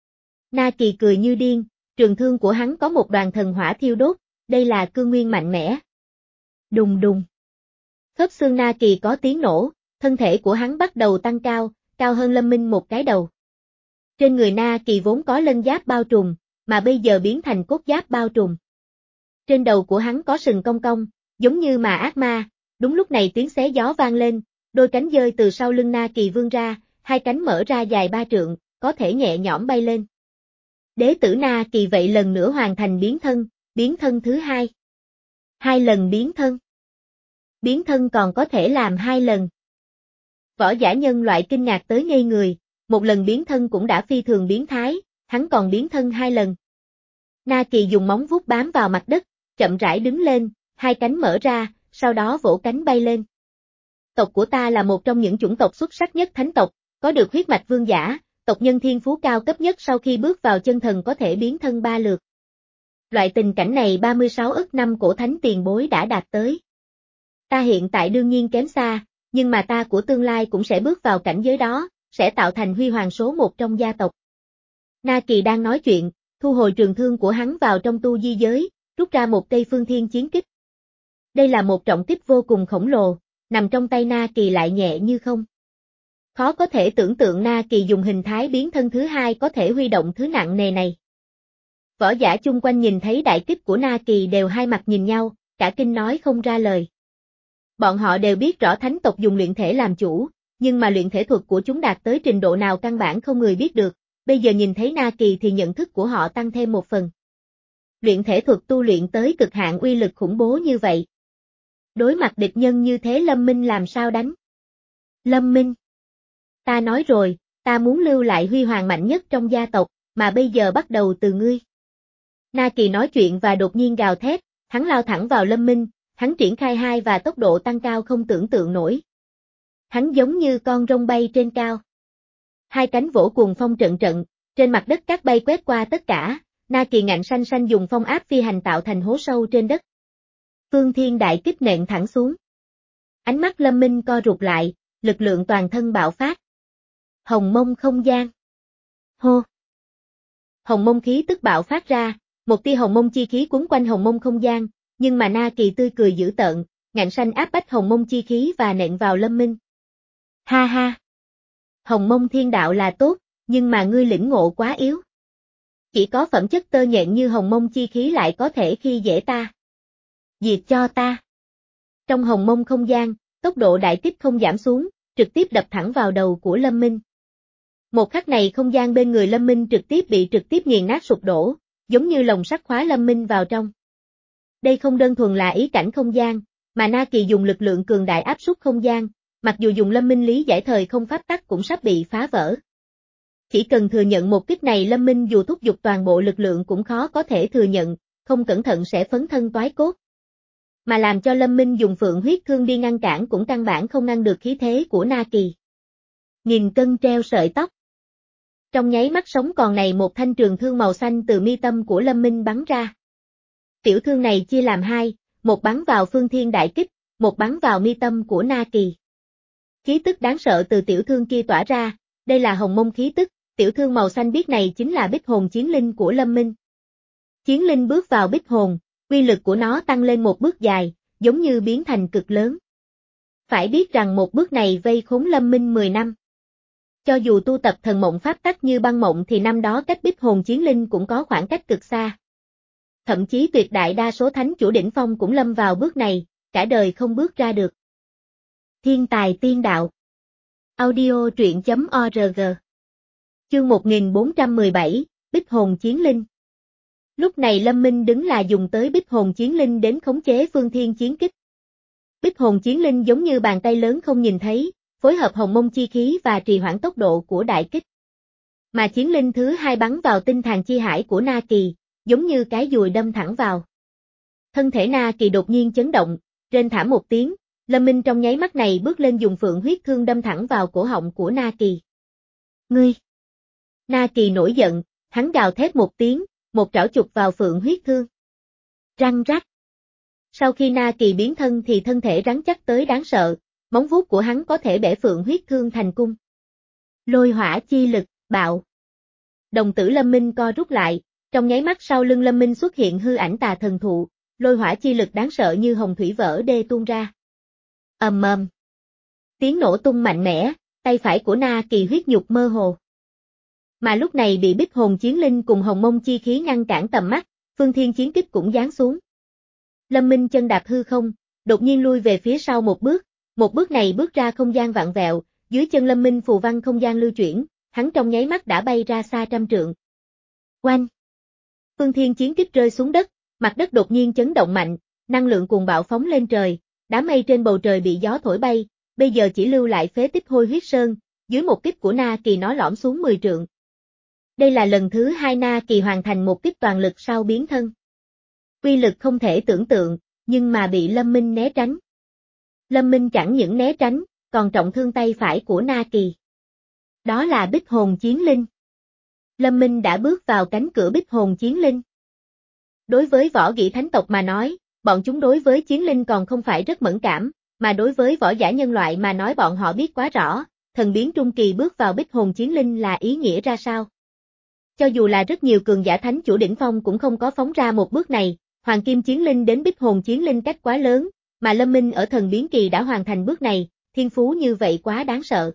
[SPEAKER 1] Na Kỳ cười như điên, trường thương của hắn có một đoàn thần hỏa thiêu đốt, đây là cương nguyên mạnh mẽ. Đùng đùng. Khớp xương Na Kỳ có tiếng nổ, thân thể của hắn bắt đầu tăng cao, cao hơn Lâm Minh một cái đầu. Trên người Na Kỳ vốn có lân giáp bao trùm, mà bây giờ biến thành cốt giáp bao trùm. Trên đầu của hắn có sừng cong cong, giống như mà ác ma, đúng lúc này tiếng xé gió vang lên, đôi cánh dơi từ sau lưng Na Kỳ vươn ra, hai cánh mở ra dài ba trượng, có thể nhẹ nhõm bay lên. Đế tử Na Kỳ vậy lần nữa hoàn thành biến thân, biến thân thứ hai. Hai lần biến thân. Biến thân còn có thể làm hai lần. Võ giả nhân loại kinh ngạc tới ngây người, một lần biến thân cũng đã phi thường biến thái, hắn còn biến thân hai lần. Na Kỳ dùng móng vuốt bám vào mặt đất, chậm rãi đứng lên, hai cánh mở ra, sau đó vỗ cánh bay lên. Tộc của ta là một trong những chủng tộc xuất sắc nhất thánh tộc, có được huyết mạch vương giả, tộc nhân thiên phú cao cấp nhất sau khi bước vào chân thần có thể biến thân ba lượt. Loại tình cảnh này ba mươi sáu ức năm cổ thánh tiền bối đã đạt tới. Ta hiện tại đương nhiên kém xa, nhưng mà ta của tương lai cũng sẽ bước vào cảnh giới đó, sẽ tạo thành huy hoàng số một trong gia tộc. Na Kỳ đang nói chuyện, thu hồi trường thương của hắn vào trong tu di giới, rút ra một cây phương thiên chiến kích. Đây là một trọng kích vô cùng khổng lồ, nằm trong tay Na Kỳ lại nhẹ như không. Khó có thể tưởng tượng Na Kỳ dùng hình thái biến thân thứ hai có thể huy động thứ nặng nề này. Võ giả chung quanh nhìn thấy đại kích của Na Kỳ đều hai mặt nhìn nhau, cả kinh nói không ra lời. Bọn họ đều biết rõ thánh tộc dùng luyện thể làm chủ, nhưng mà luyện thể thuật của chúng đạt tới trình độ nào căn bản không người biết được, bây giờ nhìn thấy Na Kỳ thì nhận thức của họ tăng thêm một phần. Luyện thể thuật tu luyện tới cực hạn uy lực khủng bố như vậy. Đối mặt địch nhân như thế Lâm Minh làm sao đánh? Lâm Minh. Ta nói rồi, ta muốn lưu lại huy hoàng mạnh nhất trong gia tộc, mà bây giờ bắt đầu từ ngươi. Na Kỳ nói chuyện và đột nhiên gào thét, hắn lao thẳng vào Lâm Minh, hắn triển khai hai và tốc độ tăng cao không tưởng tượng nổi. Hắn giống như con rông bay trên cao. Hai cánh vỗ cuồng phong trận trận, trên mặt đất cát bay quét qua tất cả, Na Kỳ ngạnh xanh xanh dùng phong áp phi hành tạo thành hố sâu trên đất. Phương Thiên đại kích nện thẳng xuống. Ánh mắt Lâm Minh co rụt lại, lực lượng toàn thân bạo phát. Hồng mông không gian. Hô. Hồng mông khí tức bạo phát ra, một tia hồng mông chi khí cuốn quanh hồng mông không gian, nhưng mà Na Kỳ tươi cười dữ tợn, ngạnh xanh áp bách hồng mông chi khí và nện vào Lâm Minh. Ha ha. Hồng mông thiên đạo là tốt, nhưng mà ngươi lĩnh ngộ quá yếu. Chỉ có phẩm chất tơ nhện như hồng mông chi khí lại có thể khi dễ ta. Diệt cho ta. Trong hồng mông không gian, tốc độ đại kích không giảm xuống, trực tiếp đập thẳng vào đầu của Lâm Minh. Một khắc này không gian bên người Lâm Minh trực tiếp bị trực tiếp nghiền nát sụp đổ, giống như lồng sắt khóa Lâm Minh vào trong. Đây không đơn thuần là ý cảnh không gian, mà Na Kỳ dùng lực lượng cường đại áp suất không gian, mặc dù dùng Lâm Minh lý giải thời không pháp tắc cũng sắp bị phá vỡ. Chỉ cần thừa nhận một kích này Lâm Minh dù thúc giục toàn bộ lực lượng cũng khó có thể thừa nhận, không cẩn thận sẽ phấn thân toái cốt. Mà làm cho Lâm Minh dùng phượng huyết thương đi ngăn cản cũng căn bản không ngăn được khí thế của Na Kỳ. Nghìn cân treo sợi tóc. Trong nháy mắt sống còn này một thanh trường thương màu xanh từ mi tâm của Lâm Minh bắn ra. Tiểu thương này chia làm hai, một bắn vào phương thiên đại kích, một bắn vào mi tâm của Na Kỳ. Khí tức đáng sợ từ tiểu thương kia tỏa ra, đây là hồng mông khí tức, tiểu thương màu xanh biết này chính là bích hồn chiến linh của Lâm Minh. Chiến linh bước vào bích hồn, uy lực của nó tăng lên một bước dài, giống như biến thành cực lớn. Phải biết rằng một bước này vây khốn Lâm Minh mười năm. Cho dù tu tập thần mộng pháp tắc như băng mộng thì năm đó cách bích hồn chiến linh cũng có khoảng cách cực xa. Thậm chí tuyệt đại đa số thánh chủ đỉnh phong cũng lâm vào bước này, cả đời không bước ra được. Thiên tài tiên đạo. Audio truyện chấm org. Chương một nghìn bốn trăm mười bảy, Bích hồn chiến linh. Lúc này Lâm Minh đứng là dùng tới bích hồn chiến linh đến khống chế phương thiên chiến kích. Bích hồn chiến linh giống như bàn tay lớn không nhìn thấy, phối hợp hồng mông chi khí và trì hoãn tốc độ của đại kích. Mà chiến linh thứ hai bắn vào tinh thần chi hải của Na Kỳ, giống như cái dùi đâm thẳng vào. Thân thể Na Kỳ đột nhiên chấn động, rên thảm một tiếng, Lâm Minh trong nháy mắt này bước lên dùng phượng huyết thương đâm thẳng vào cổ họng của Na Kỳ. Ngươi! Na Kỳ nổi giận, hắn gào thét một tiếng, một trảo chụp vào phượng huyết thương. Răng rắc. Sau khi Na Kỳ biến thân thì thân thể rắn chắc tới đáng sợ, móng vuốt của hắn có thể bẻ phượng huyết thương thành cung. Lôi hỏa chi lực, bạo. Đồng tử Lâm Minh co rút lại, trong nháy mắt sau lưng Lâm Minh xuất hiện hư ảnh tà thần thụ, lôi hỏa chi lực đáng sợ như hồng thủy vỡ đê tuôn ra. Ầm ầm. Tiếng nổ tung mạnh mẽ, tay phải của Na Kỳ huyết nhục mơ hồ. Mà lúc này bị bích hồn chiến linh cùng hồng mông chi khí ngăn cản tầm mắt, phương thiên chiến kích cũng giáng xuống. Lâm Minh chân đạp hư không, đột nhiên lui về phía sau một bước, một bước này bước ra không gian vặn vẹo, dưới chân Lâm Minh phù văn không gian lưu chuyển, hắn trong nháy mắt đã bay ra xa trăm trượng. Oanh! Phương thiên chiến kích rơi xuống đất, mặt đất đột nhiên chấn động mạnh, năng lượng cuồng bạo phóng lên trời, đám mây trên bầu trời bị gió thổi bay, bây giờ chỉ lưu lại phế tích hôi huyết sơn, dưới một kích của Na Kỳ nó lõm xuống mười trượng. Đây là lần thứ hai Na Kỳ hoàn thành một kích toàn lực sau biến thân. Uy lực không thể tưởng tượng, nhưng mà bị Lâm Minh né tránh. Lâm Minh chẳng những né tránh, còn trọng thương tay phải của Na Kỳ. Đó là Bích Hồn Chiến Linh. Lâm Minh đã bước vào cánh cửa Bích Hồn Chiến Linh. Đối với võ nghị thánh tộc mà nói, bọn chúng đối với chiến linh còn không phải rất mẫn cảm, mà đối với võ giả nhân loại mà nói bọn họ biết quá rõ, thần biến trung kỳ bước vào Bích Hồn Chiến Linh là ý nghĩa ra sao. Cho dù là rất nhiều cường giả thánh chủ đỉnh phong cũng không có phóng ra một bước này, Hoàng Kim Chiến Linh đến Bích Hồn Chiến Linh cách quá lớn, mà Lâm Minh ở thần biến kỳ đã hoàn thành bước này, thiên phú như vậy quá đáng sợ.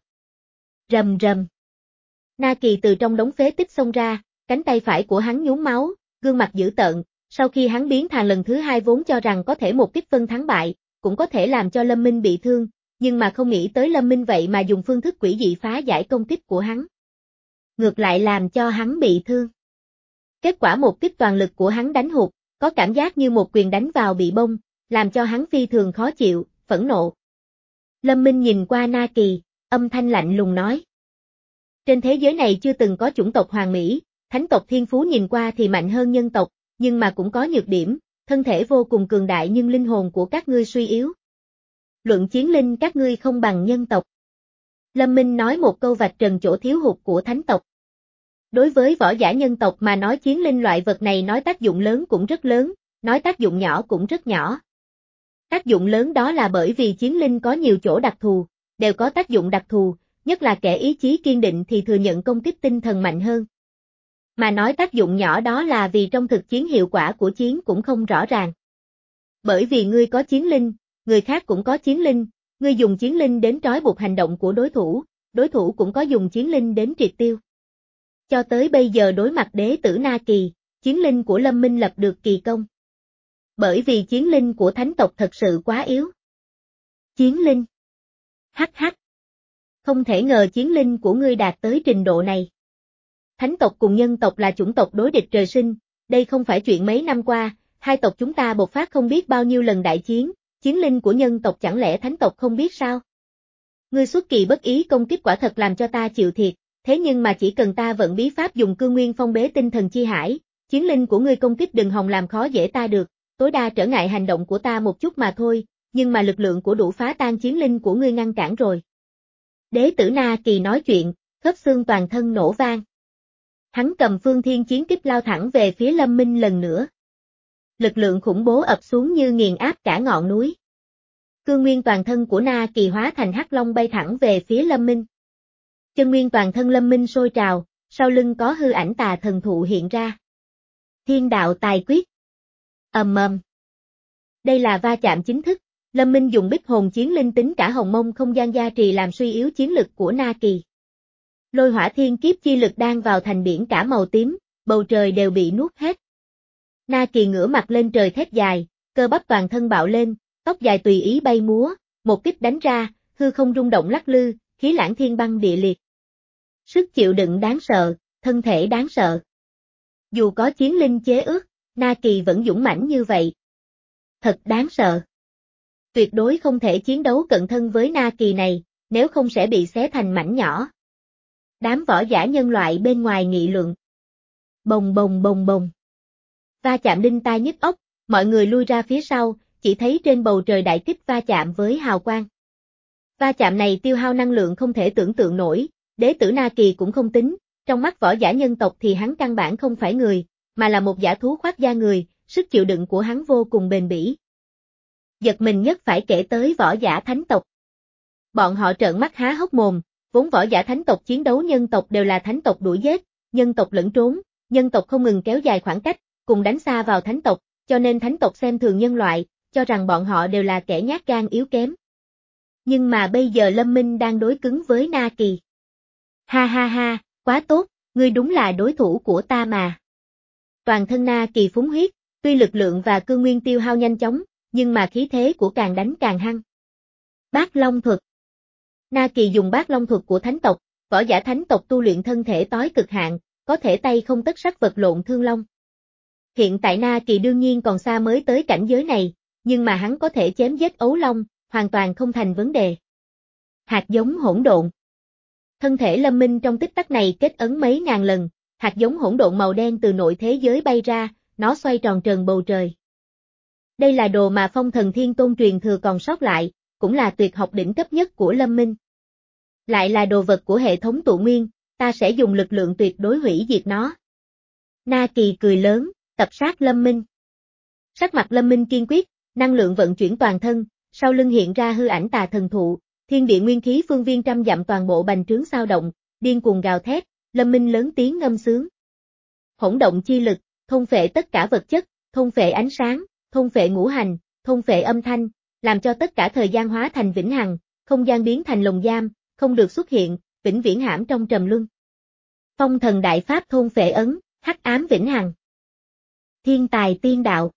[SPEAKER 1] Rầm rầm. Na Kỳ từ trong đống phế tích xông ra, cánh tay phải của hắn nhuốm máu, gương mặt dữ tợn, sau khi hắn biến thành lần thứ hai vốn cho rằng có thể một kích phân thắng bại, cũng có thể làm cho Lâm Minh bị thương, nhưng mà không nghĩ tới Lâm Minh vậy mà dùng phương thức quỷ dị phá giải công kích của hắn. Ngược lại làm cho hắn bị thương. Kết quả một kích toàn lực của hắn đánh hụt, có cảm giác như một quyền đánh vào bị bông, làm cho hắn phi thường khó chịu, phẫn nộ. Lâm Minh nhìn qua Na Kỳ, âm thanh lạnh lùng nói. Trên thế giới này chưa từng có chủng tộc hoàn mỹ, thánh tộc thiên phú nhìn qua thì mạnh hơn nhân tộc, nhưng mà cũng có nhược điểm, thân thể vô cùng cường đại nhưng linh hồn của các ngươi suy yếu. Luận chiến linh các ngươi không bằng nhân tộc. Lâm Minh nói một câu vạch trần chỗ thiếu hụt của thánh tộc. Đối với võ giả nhân tộc mà nói chiến linh loại vật này nói tác dụng lớn cũng rất lớn, nói tác dụng nhỏ cũng rất nhỏ. Tác dụng lớn đó là bởi vì chiến linh có nhiều chỗ đặc thù, đều có tác dụng đặc thù, nhất là kẻ ý chí kiên định thì thừa nhận công kích tinh thần mạnh hơn. Mà nói tác dụng nhỏ đó là vì trong thực chiến hiệu quả của chiến cũng không rõ ràng. Bởi vì ngươi có chiến linh, người khác cũng có chiến linh, ngươi dùng chiến linh đến trói buộc hành động của đối thủ, đối thủ cũng có dùng chiến linh đến triệt tiêu. Cho tới bây giờ đối mặt đế tử Na Kỳ, chiến linh của Lâm Minh lập được kỳ công. Bởi vì chiến linh của thánh tộc thật sự quá yếu. Chiến linh. Hắc hắc. Không thể ngờ chiến linh của ngươi đạt tới trình độ này. Thánh tộc cùng nhân tộc là chủng tộc đối địch trời sinh, đây không phải chuyện mấy năm qua, hai tộc chúng ta bộc phát không biết bao nhiêu lần đại chiến, chiến linh của nhân tộc chẳng lẽ thánh tộc không biết sao? Ngươi xuất kỳ bất ý công kích quả thật làm cho ta chịu thiệt, thế nhưng mà chỉ cần ta vận bí pháp dùng cương nguyên phong bế tinh thần chi hải, chiến linh của ngươi công kích đừng hòng làm khó dễ ta được, tối đa trở ngại hành động của ta một chút mà thôi, nhưng mà lực lượng của đủ phá tan chiến linh của ngươi ngăn cản rồi. Đế tử Na Kỳ nói chuyện, khớp xương toàn thân nổ vang. Hắn cầm phương thiên chiến kích lao thẳng về phía Lâm Minh lần nữa. Lực lượng khủng bố ập xuống như nghiền áp cả ngọn núi. Cương nguyên toàn thân của Na Kỳ hóa thành hắc long bay thẳng về phía Lâm Minh. Chân nguyên toàn thân Lâm Minh sôi trào, sau lưng có hư ảnh tà thần thụ hiện ra. Thiên đạo tài quyết. Ầm ầm. Đây là va chạm chính thức, Lâm Minh dùng bích hồn chiến linh tính cả hồng mông không gian gia trì làm suy yếu chiến lực của Na Kỳ. Lôi hỏa thiên kiếp chi lực đang vào thành biển cả màu tím, bầu trời đều bị nuốt hết. Na Kỳ ngửa mặt lên trời thét dài, cơ bắp toàn thân bạo lên, tóc dài tùy ý bay múa, một kích đánh ra, hư không rung động lắc lư, khí lãng thiên băng địa liệt. Sức chịu đựng đáng sợ, thân thể đáng sợ. Dù có chiến linh chế ước, Na Kỳ vẫn dũng mãnh như vậy. Thật đáng sợ. Tuyệt đối không thể chiến đấu cận thân với Na Kỳ này, nếu không sẽ bị xé thành mảnh nhỏ. Đám võ giả nhân loại bên ngoài nghị luận. Bồng bồng bồng bồng. Va chạm đinh tai nhức óc, mọi người lui ra phía sau, chỉ thấy trên bầu trời đại kích va chạm với hào quang. Va chạm này tiêu hao năng lượng không thể tưởng tượng nổi, đế tử Na Kỳ cũng không tính, trong mắt võ giả nhân tộc thì hắn căn bản không phải người, mà là một giả thú khoác da người, sức chịu đựng của hắn vô cùng bền bỉ. Giật mình nhất phải kể tới võ giả thánh tộc. Bọn họ trợn mắt há hốc mồm, vốn võ giả thánh tộc chiến đấu nhân tộc đều là thánh tộc đuổi giết, nhân tộc lẫn trốn, nhân tộc không ngừng kéo dài khoảng cách, cùng đánh xa vào thánh tộc, cho nên thánh tộc xem thường nhân loại, cho rằng bọn họ đều là kẻ nhát gan yếu kém. Nhưng mà bây giờ Lâm Minh đang đối cứng với Na Kỳ. Ha ha ha, quá tốt, ngươi đúng là đối thủ của ta mà. Toàn thân Na Kỳ phúng huyết, tuy lực lượng và cương nguyên tiêu hao nhanh chóng, nhưng mà khí thế của càng đánh càng hăng. Bát Long thuật. Na Kỳ dùng Bát Long thuật của thánh tộc, võ giả thánh tộc tu luyện thân thể tối cực hạn, có thể tay không tất sắt vật lộn thương long. Hiện tại Na Kỳ đương nhiên còn xa mới tới cảnh giới này, nhưng mà hắn có thể chém giết ấu long, hoàn toàn không thành vấn đề. Hạt giống hỗn độn. Thân thể Lâm Minh trong tích tắc này kết ấn mấy ngàn lần, hạt giống hỗn độn màu đen từ nội thế giới bay ra, nó xoay tròn trần bầu trời. Đây là đồ mà Phong Thần Thiên Tôn truyền thừa còn sót lại, cũng là tuyệt học đỉnh cấp nhất của Lâm Minh. Lại là đồ vật của hệ thống tụ nguyên, ta sẽ dùng lực lượng tuyệt đối hủy diệt nó. Na Kỳ cười lớn, tập sát Lâm Minh. Sắc mặt Lâm Minh kiên quyết, năng lượng vận chuyển toàn thân, sau lưng hiện ra hư ảnh tà thần thụ, thiên địa nguyên khí phương viên trăm dặm toàn bộ bành trướng sao động, điên cuồng gào thét, Lâm Minh lớn tiếng ngâm sướng. Hỗn động chi lực, thôn phệ tất cả vật chất, thôn phệ ánh sáng, thôn phệ ngũ hành, thôn phệ âm thanh, làm cho tất cả thời gian hóa thành vĩnh hằng, không gian biến thành lồng giam, không được xuất hiện, vĩnh viễn hãm trong trầm luân. Phong thần đại pháp thôn phệ ấn, hắc ám vĩnh hằng. Thiên tài tiên đạo.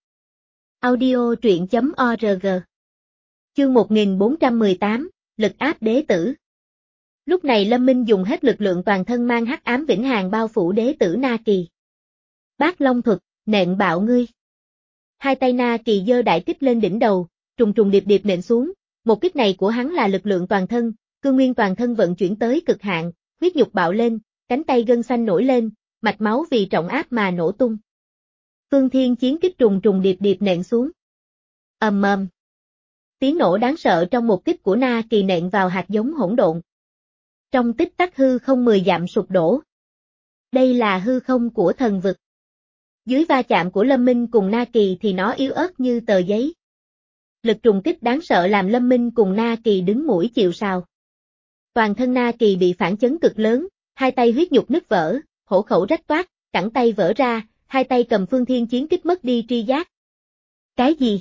[SPEAKER 1] Audio truyện chấm org. Chương một nghìn bốn trăm mười tám, lực áp đế tử. Lúc này Lâm Minh dùng hết lực lượng toàn thân mang hắc ám vĩnh hằng bao phủ đế tử Na Kỳ. Bát Long thuật, nện bạo ngươi. Hai tay Na Kỳ giơ đại kích lên đỉnh đầu, trùng trùng điệp điệp nện xuống, một kích này của hắn là lực lượng toàn thân, cương nguyên toàn thân vận chuyển tới cực hạn, huyết nhục bạo lên, cánh tay gân xanh nổi lên, mạch máu vì trọng áp mà nổ tung. Phương Thiên chiến kích trùng trùng điệp điệp nện xuống. Ầm ầm. Tiếng nổ đáng sợ trong một kích của Na Kỳ nện vào hạt giống hỗn độn. Trong tích tắc hư không mười dặm sụp đổ. Đây là hư không của thần vực. Dưới va chạm của Lâm Minh cùng Na Kỳ thì nó yếu ớt như tờ giấy. Lực trùng kích đáng sợ làm Lâm Minh cùng Na Kỳ đứng mũi chịu sào. Toàn thân Na Kỳ bị phản chấn cực lớn, hai tay huyết nhục nứt vỡ, hổ khẩu rách toát, cẳng tay vỡ ra, hai tay cầm Phương Thiên chiến kích mất đi tri giác. Cái gì?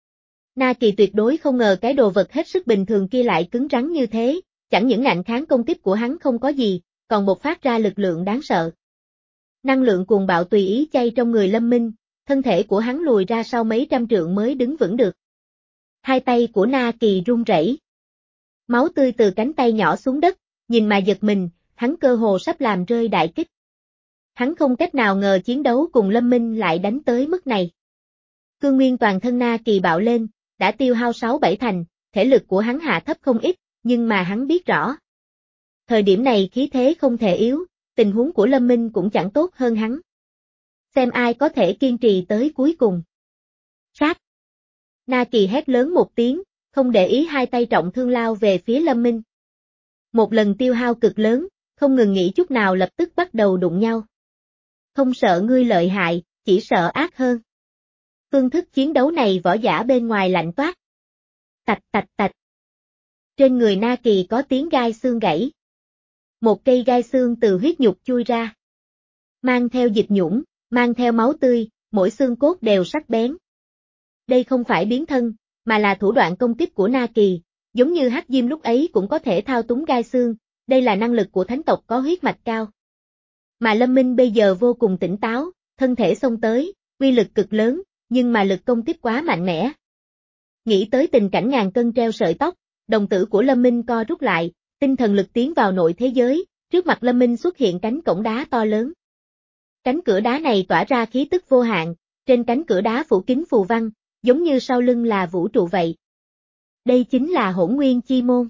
[SPEAKER 1] Na Kỳ tuyệt đối không ngờ cái đồ vật hết sức bình thường kia lại cứng rắn như thế, chẳng những ngạnh kháng công kích của hắn không có gì, còn bộc phát ra lực lượng đáng sợ. Năng lượng cuồng bạo tùy ý chay trong người Lâm Minh, thân thể của hắn lùi ra sau mấy trăm trượng mới đứng vững được. Hai tay của Na Kỳ run rẩy. Máu tươi từ cánh tay nhỏ xuống đất, nhìn mà giật mình, hắn cơ hồ sắp làm rơi đại kích. Hắn không cách nào ngờ chiến đấu cùng Lâm Minh lại đánh tới mức này. Cương nguyên toàn thân Na Kỳ bạo lên, đã tiêu hao sáu bảy thành, thể lực của hắn hạ thấp không ít, nhưng mà hắn biết rõ. Thời điểm này khí thế không thể yếu, tình huống của Lâm Minh cũng chẳng tốt hơn hắn. Xem ai có thể kiên trì tới cuối cùng. Sát! Na Kỳ hét lớn một tiếng, không để ý hai tay trọng thương lao về phía Lâm Minh. Một lần tiêu hao cực lớn, không ngừng nghỉ chút nào lập tức bắt đầu đụng nhau. Không sợ ngươi lợi hại, chỉ sợ ác hơn. Phương thức chiến đấu này võ giả bên ngoài lạnh toát. Tạch tạch tạch. Trên người Na Kỳ có tiếng gai xương gãy. Một cây gai xương từ huyết nhục chui ra. Mang theo dịch nhũng, mang theo máu tươi, mỗi xương cốt đều sắc bén. Đây không phải biến thân, mà là thủ đoạn công kích của Na Kỳ, giống như Hắc Diêm lúc ấy cũng có thể thao túng gai xương, đây là năng lực của thánh tộc có huyết mạch cao. Mà Lâm Minh bây giờ vô cùng tỉnh táo, thân thể xông tới, uy lực cực lớn, nhưng mà lực công kích quá mạnh mẽ. Nghĩ tới tình cảnh ngàn cân treo sợi tóc, đồng tử của Lâm Minh co rút lại, tinh thần lực tiến vào nội thế giới, trước mặt Lâm Minh xuất hiện cánh cổng đá to lớn. Cánh cửa đá này tỏa ra khí tức vô hạn, trên cánh cửa đá phủ kín phù văn, giống như sau lưng là vũ trụ vậy. Đây chính là Hỗn Nguyên Chi Môn.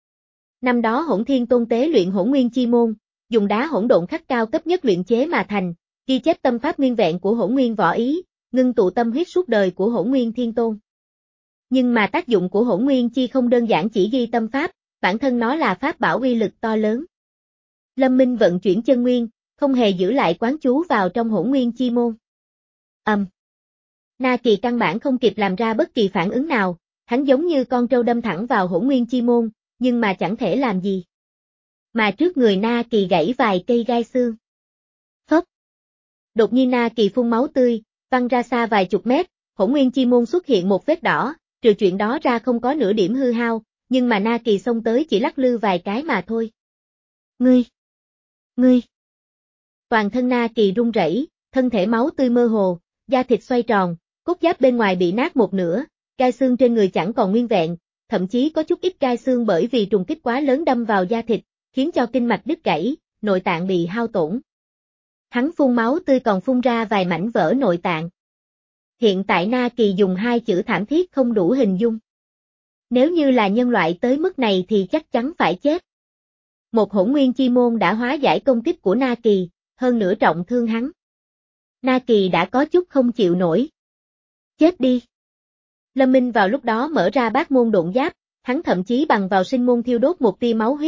[SPEAKER 1] Năm đó Hỗn Thiên Tôn tế luyện Hỗn Nguyên Chi Môn, dùng đá hỗn độn khắc cao cấp nhất luyện chế mà thành, ghi chép tâm pháp nguyên vẹn của Hỗn Nguyên võ ý, ngưng tụ tâm huyết suốt đời của Hỗn Nguyên Thiên Tôn. Nhưng mà tác dụng của Hỗn Nguyên Chi không đơn giản chỉ ghi tâm pháp, bản thân nó là pháp bảo uy lực to lớn. Lâm Minh vận chuyển chân nguyên, không hề giữ lại quán chú vào trong Hỗn Nguyên Chi Môn. Ầm. Um. Na Kỳ căn bản không kịp làm ra bất kỳ phản ứng nào, hắn giống như con trâu đâm thẳng vào Hỗn Nguyên Chi Môn, nhưng mà chẳng thể làm gì. Mà trước người Na Kỳ gãy vài cây gai xương. Phốc. Đột nhiên Na Kỳ phun máu tươi, văng ra xa vài chục mét, Hỗn Nguyên Chi Môn xuất hiện một vết đỏ, trừ chuyện đó ra không có nửa điểm hư hao, nhưng mà Na Kỳ xông tới chỉ lắc lư vài cái mà thôi. Ngươi! Ngươi! Toàn thân Na Kỳ run rẩy, thân thể máu tươi mơ hồ, da thịt xoay tròn, cốt giáp bên ngoài bị nát một nửa, gai xương trên người chẳng còn nguyên vẹn, thậm chí có chút ít gai xương bởi vì trùng kích quá lớn đâm vào da thịt, khiến cho kinh mạch đứt gãy, nội tạng bị hao tổn. Hắn phun máu tươi còn phun ra vài mảnh vỡ nội tạng. Hiện tại Na Kỳ dùng hai chữ thảm thiết không đủ hình dung. Nếu như là nhân loại tới mức này thì chắc chắn phải chết. Một Hỗn Nguyên Chi Môn đã hóa giải công kích của Na Kỳ, hơn nữa trọng thương hắn. Na Kỳ đã có chút không chịu nổi. Chết đi. Lâm Minh vào lúc đó mở ra bát môn độn giáp, hắn thậm chí bằng vào sinh môn thiêu đốt một tia máu huyết,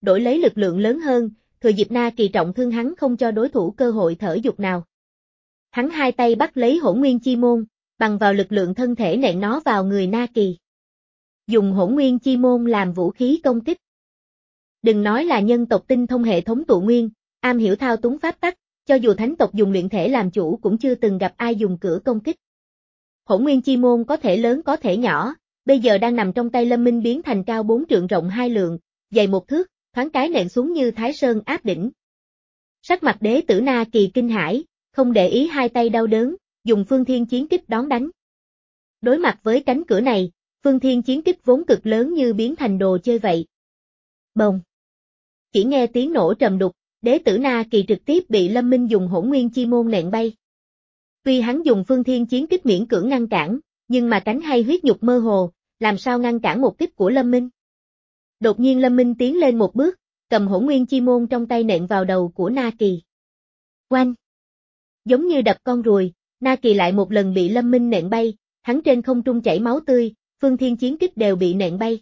[SPEAKER 1] đổi lấy lực lượng lớn hơn, thừa dịp Na Kỳ trọng thương hắn không cho đối thủ cơ hội thở dục nào. Hắn hai tay bắt lấy Hỗn Nguyên Chi Môn, bằng vào lực lượng thân thể nện nó vào người Na Kỳ. Dùng Hỗn Nguyên Chi Môn làm vũ khí công kích. Đừng nói là nhân tộc tinh thông hệ thống tụ nguyên, am hiểu thao túng pháp tắc, cho dù thánh tộc dùng luyện thể làm chủ cũng chưa từng gặp ai dùng cửa công kích. Hỗn Nguyên Chi Môn có thể lớn có thể nhỏ, bây giờ đang nằm trong tay Lâm Minh biến thành cao bốn trượng rộng hai lượng, dày một thước, thoáng cái nện xuống như Thái Sơn áp đỉnh. Sắc mặt đế tử Na Kỳ kinh hãi, không để ý hai tay đau đớn, dùng Phương Thiên Chiến Kích đón đánh. Đối mặt với cánh cửa này, Phương Thiên Chiến Kích vốn cực lớn như biến thành đồ chơi vậy. Bồng! Chỉ nghe tiếng nổ trầm đục, đế tử Na Kỳ trực tiếp bị Lâm Minh dùng Hỗn Nguyên Chi Môn nện bay. Tuy hắn dùng Phương Thiên Chiến Kích miễn cưỡng ngăn cản, nhưng mà cánh hay huyết nhục mơ hồ, làm sao ngăn cản một kích của Lâm Minh. Đột nhiên Lâm Minh tiến lên một bước, cầm Hỗn Nguyên Chi Môn trong tay nện vào đầu của Na Kỳ. Oanh! Giống như đập con ruồi, Na Kỳ lại một lần bị Lâm Minh nện bay, hắn trên không trung chảy máu tươi, Phương Thiên Chiến Kích đều bị nện bay.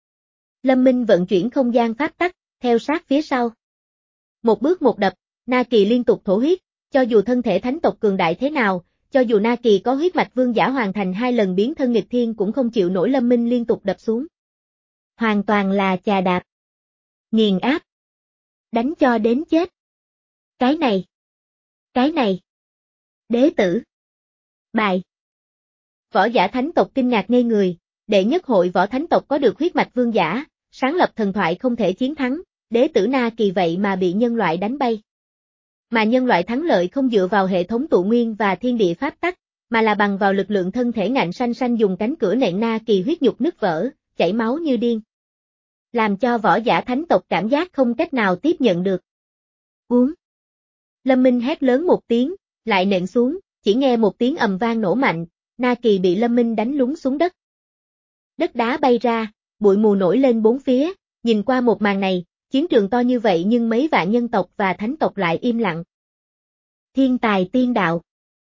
[SPEAKER 1] Lâm Minh vận chuyển không gian pháp tắc, theo sát phía sau. Một bước một đập, Na Kỳ liên tục thổ huyết, cho dù thân thể thánh tộc cường đại thế nào, cho dù Na Kỳ có huyết mạch vương giả hoàn thành hai lần biến thân nghịch thiên cũng không chịu nổi Lâm Minh liên tục đập xuống. Hoàn toàn là chà đạp. Nghiền áp. Đánh cho đến chết. Cái này. Cái này. Đế tử. Bại. Võ giả thánh tộc kinh ngạc ngây người, đệ nhất hội võ thánh tộc có được huyết mạch vương giả, sáng lập thần thoại không thể chiến thắng, đế tử Na Kỳ vậy mà bị nhân loại đánh bay. Mà nhân loại thắng lợi không dựa vào hệ thống tụ nguyên và thiên địa pháp tắc, mà là bằng vào lực lượng thân thể ngạnh xanh xanh dùng cánh cửa nện Na Kỳ huyết nhục nứt vỡ, chảy máu như điên. Làm cho võ giả thánh tộc cảm giác không cách nào tiếp nhận được. Uống. Lâm Minh hét lớn một tiếng, lại nện xuống, chỉ nghe một tiếng ầm vang nổ mạnh, Na Kỳ bị Lâm Minh đánh lún xuống đất. Đất đá bay ra, bụi mù nổi lên bốn phía, nhìn qua một màn này, chiến trường to như vậy nhưng mấy vạn nhân tộc và thánh tộc lại im lặng. Thiên tài tiên đạo.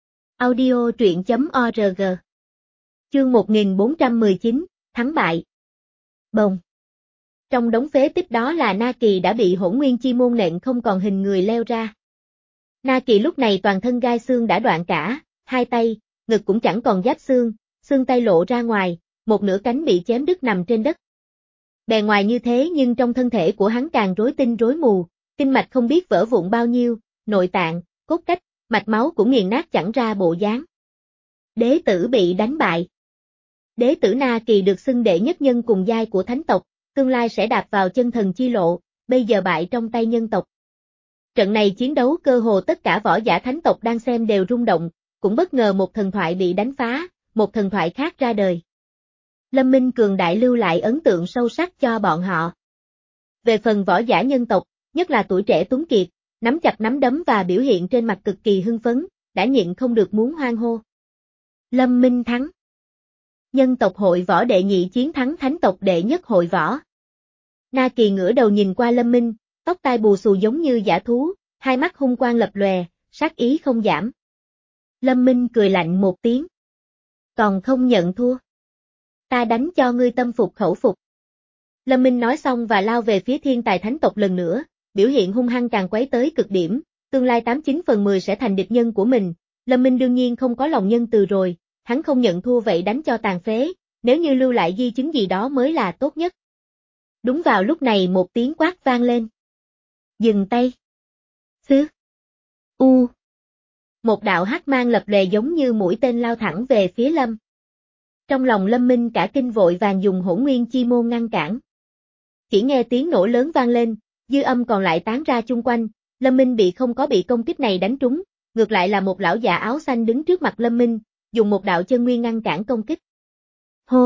[SPEAKER 1] Audio truyện chấm org. Chương một nghìn bốn trăm mười chín, thắng bại. Bồng. Trong đống phế tích đó là Na Kỳ đã bị Hỗn Nguyên Chi Môn nện không còn hình người leo ra. Na Kỳ lúc này toàn thân gai xương đã đoạn cả, hai tay, ngực cũng chẳng còn giáp xương, xương tay lộ ra ngoài, một nửa cánh bị chém đứt nằm trên đất. Bề ngoài như thế nhưng trong thân thể của hắn càng rối tinh rối mù, kinh mạch không biết vỡ vụn bao nhiêu, nội tạng, cốt cách, mạch máu cũng nghiền nát chẳng ra bộ dáng. Đế tử bị đánh bại. Đế tử Na Kỳ được xưng đệ nhất nhân cùng giai của thánh tộc, tương lai sẽ đạp vào chân thần chi lộ, bây giờ bại trong tay nhân tộc. Trận này chiến đấu cơ hồ tất cả võ giả thánh tộc đang xem đều rung động, cũng bất ngờ một thần thoại bị đánh phá, một thần thoại khác ra đời. Lâm Minh cường đại lưu lại ấn tượng sâu sắc cho bọn họ. Về phần võ giả nhân tộc, nhất là tuổi trẻ tuấn kiệt, nắm chặt nắm đấm và biểu hiện trên mặt cực kỳ hưng phấn, đã nhịn không được muốn hoan hô. Lâm Minh thắng. Nhân tộc hội võ đệ nhị chiến thắng thánh tộc đệ nhất hội võ. Na Kỳ ngửa đầu nhìn qua Lâm Minh, tóc tai bù xù giống như dã thú, hai mắt hung quang lập lòe, sát ý không giảm. Lâm Minh cười lạnh một tiếng. Còn không nhận thua. Ta đánh cho ngươi tâm phục khẩu phục. Lâm Minh nói xong và lao về phía thiên tài thánh tộc lần nữa, biểu hiện hung hăng càng quấy tới cực điểm, tương lai tám chín phần mười sẽ thành địch nhân của mình. Lâm Minh đương nhiên không có lòng nhân từ rồi, hắn không nhận thua vậy đánh cho tàn phế, nếu như lưu lại di chứng gì đó mới là tốt nhất. Đúng vào lúc này một tiếng quát vang lên. Dừng tay. Xứ. U. Một đạo hắc mang lập lòe giống như mũi tên lao thẳng về phía Lâm. Trong lòng Lâm Minh cả kinh vội vàng dùng Hỗn Nguyên Chi Môn ngăn cản. Chỉ nghe tiếng nổ lớn vang lên, dư âm còn lại tán ra chung quanh, Lâm Minh bị không có bị công kích này đánh trúng, ngược lại là một lão già áo xanh đứng trước mặt Lâm Minh, dùng một đạo chân nguyên ngăn cản công kích. Hô!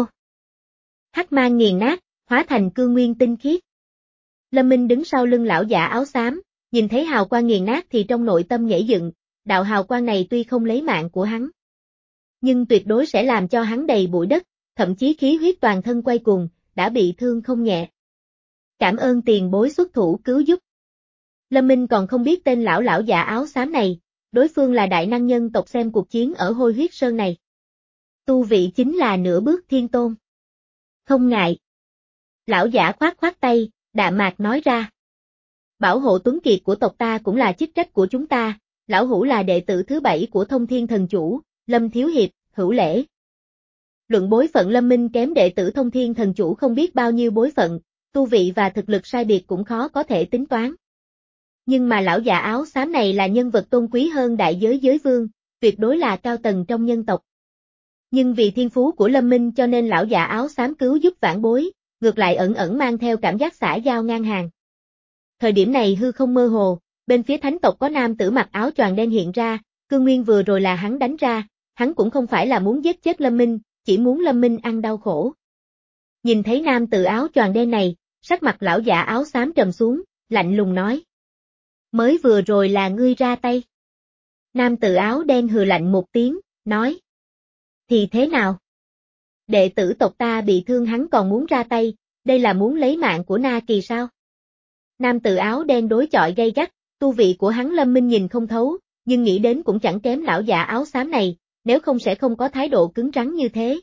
[SPEAKER 1] Hắc mang nghiền nát, hóa thành cương nguyên tinh khiết. Lâm Minh đứng sau lưng lão giả áo xám, nhìn thấy hào quang nghiền nát thì trong nội tâm nhảy dựng, đạo hào quang này tuy không lấy mạng của hắn, nhưng tuyệt đối sẽ làm cho hắn đầy bụi đất, thậm chí khí huyết toàn thân quay cuồng, đã bị thương không nhẹ. Cảm ơn tiền bối xuất thủ cứu giúp. Lâm Minh còn không biết tên lão lão già áo xám này, đối phương là đại năng nhân tộc xem cuộc chiến ở Hôi Huyết Sơn này. Tu vị chính là nửa bước thiên tôn. Không ngại. Lão giả khoát khoát tay, đạm mạc nói ra. Bảo hộ tuấn kiệt của tộc ta cũng là chức trách của chúng ta, lão hữu là đệ tử thứ bảy của Thông Thiên Thần Chủ, Lâm Thiếu Hiệp, hữu lễ. Luận bối phận Lâm Minh kém đệ tử Thông Thiên Thần Chủ không biết bao nhiêu bối phận, tu vị và thực lực sai biệt cũng khó có thể tính toán. Nhưng mà lão già áo xám này là nhân vật tôn quý hơn đại giới giới vương, tuyệt đối là cao tầng trong nhân tộc. Nhưng vì thiên phú của Lâm Minh cho nên lão già áo xám cứu giúp vãn bối, ngược lại ẩn ẩn mang theo cảm giác xã giao ngang hàng. Thời điểm này hư không mơ hồ, bên phía thánh tộc có nam tử mặc áo choàng đen hiện ra, cương nguyên vừa rồi là hắn đánh ra, hắn cũng không phải là muốn giết chết Lâm Minh, chỉ muốn Lâm Minh ăn đau khổ. Nhìn thấy nam tử áo choàng đen này, sắc mặt lão giả áo xám trầm xuống, lạnh lùng nói. Mới vừa rồi là ngươi ra tay. Nam tử áo đen hừ lạnh một tiếng, nói. Thì thế nào? Đệ tử tộc ta bị thương hắn còn muốn ra tay, đây là muốn lấy mạng của Na Kỳ sao? Nam tử áo đen đối chọi gay gắt, tu vị của hắn Lâm Minh nhìn không thấu, nhưng nghĩ đến cũng chẳng kém lão già áo xám này, nếu không sẽ không có thái độ cứng rắn như thế.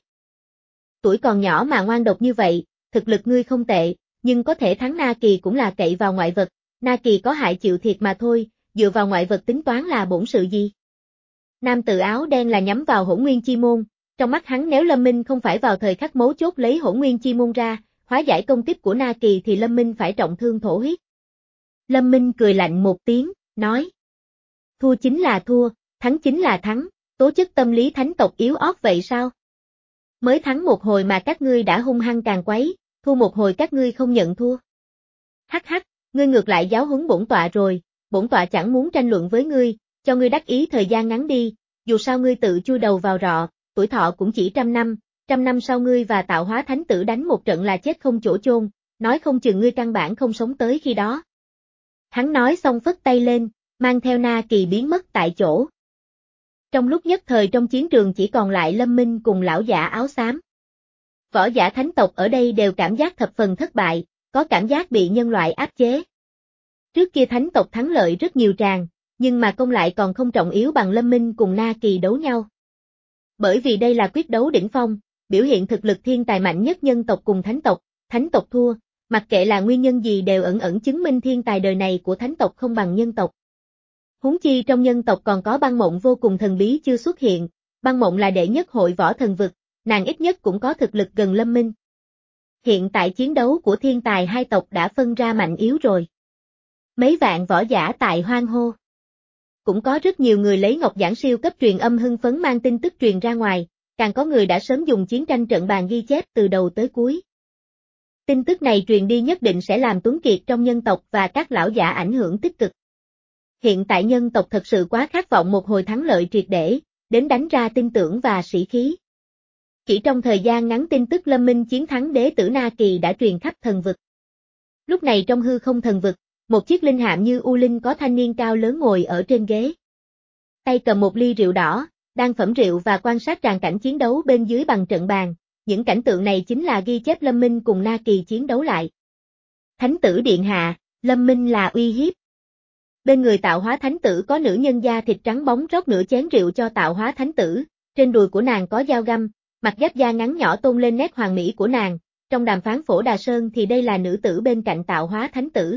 [SPEAKER 1] Tuổi còn nhỏ mà ngoan độc như vậy, thực lực ngươi không tệ, nhưng có thể thắng Na Kỳ cũng là cậy vào ngoại vật, Na Kỳ có hại chịu thiệt mà thôi, dựa vào ngoại vật tính toán là bổn sự gì? Nam tử áo đen là nhắm vào Hỗn Nguyên Chi Môn, trong mắt hắn nếu Lâm Minh không phải vào thời khắc mấu chốt lấy Hỗn Nguyên Chi Môn ra, hóa giải công kích của Na Kỳ thì Lâm Minh phải trọng thương thổ huyết. Lâm Minh cười lạnh một tiếng, nói. Thua chính là thua, thắng chính là thắng, tố chất tâm lý thánh tộc yếu ớt vậy sao? Mới thắng một hồi mà các ngươi đã hung hăng càng quấy, thua một hồi các ngươi không nhận thua. Hắc hắc, ngươi ngược lại giáo huấn bổn tọa rồi, bổn tọa chẳng muốn tranh luận với ngươi, cho ngươi đắc ý thời gian ngắn đi, dù sao ngươi tự chui đầu vào rọ, tuổi thọ cũng chỉ trăm năm, trăm năm sau ngươi và tạo hóa thánh tử đánh một trận là chết không chỗ chôn, nói không chừng ngươi căn bản không sống tới khi đó. Hắn nói xong phất tay lên, mang theo Na Kỳ biến mất tại chỗ. Trong lúc nhất thời trong chiến trường chỉ còn lại Lâm Minh cùng lão giả áo xám. Võ giả thánh tộc ở đây đều cảm giác thập phần thất bại, có cảm giác bị nhân loại áp chế. Trước kia thánh tộc thắng lợi rất nhiều tràng, nhưng mà công lại còn không trọng yếu bằng Lâm Minh cùng Na Kỳ đấu nhau. Bởi vì đây là quyết đấu đỉnh phong, biểu hiện thực lực thiên tài mạnh nhất nhân tộc cùng thánh tộc, thánh tộc thua, mặc kệ là nguyên nhân gì đều ẩn ẩn chứng minh thiên tài đời này của thánh tộc không bằng nhân tộc. Huống chi trong nhân tộc còn có băng mộng vô cùng thần bí chưa xuất hiện, băng mộng là đệ nhất hội võ thần vực, nàng ít nhất cũng có thực lực gần Lâm Minh. Hiện tại chiến đấu của thiên tài hai tộc đã phân ra mạnh yếu rồi. Mấy vạn võ giả tại hoang hô. Cũng có rất nhiều người lấy ngọc giản siêu cấp truyền âm hưng phấn mang tin tức truyền ra ngoài, càng có người đã sớm dùng chiến tranh trận bàn ghi chép từ đầu tới cuối. Tin tức này truyền đi nhất định sẽ làm tuấn kiệt trong nhân tộc và các lão giả ảnh hưởng tích cực. Hiện tại nhân tộc thật sự quá khát vọng một hồi thắng lợi triệt để, đến đánh ra tin tưởng và sĩ khí. Chỉ trong thời gian ngắn tin tức Lâm Minh chiến thắng đế tử Na Kỳ đã truyền khắp thần vực. Lúc này trong hư không thần vực, một chiếc linh hạm như U Linh có thanh niên cao lớn ngồi ở trên ghế. Tay cầm một ly rượu đỏ, đang phẩm rượu và quan sát tràng cảnh chiến đấu bên dưới bằng trận bàn. Những cảnh tượng này chính là ghi chép Lâm Minh cùng Na Kỳ chiến đấu lại. Thánh tử điện hạ, Lâm Minh là uy hiếp. Bên người tạo hóa thánh tử có nữ nhân da thịt trắng bóng rót nửa chén rượu cho tạo hóa thánh tử, trên đùi của nàng có dao găm, mặt giáp da ngắn nhỏ tôn lên nét hoàn mỹ của nàng, trong đàm phán Phổ Đà Sơn thì đây là nữ tử bên cạnh tạo hóa thánh tử.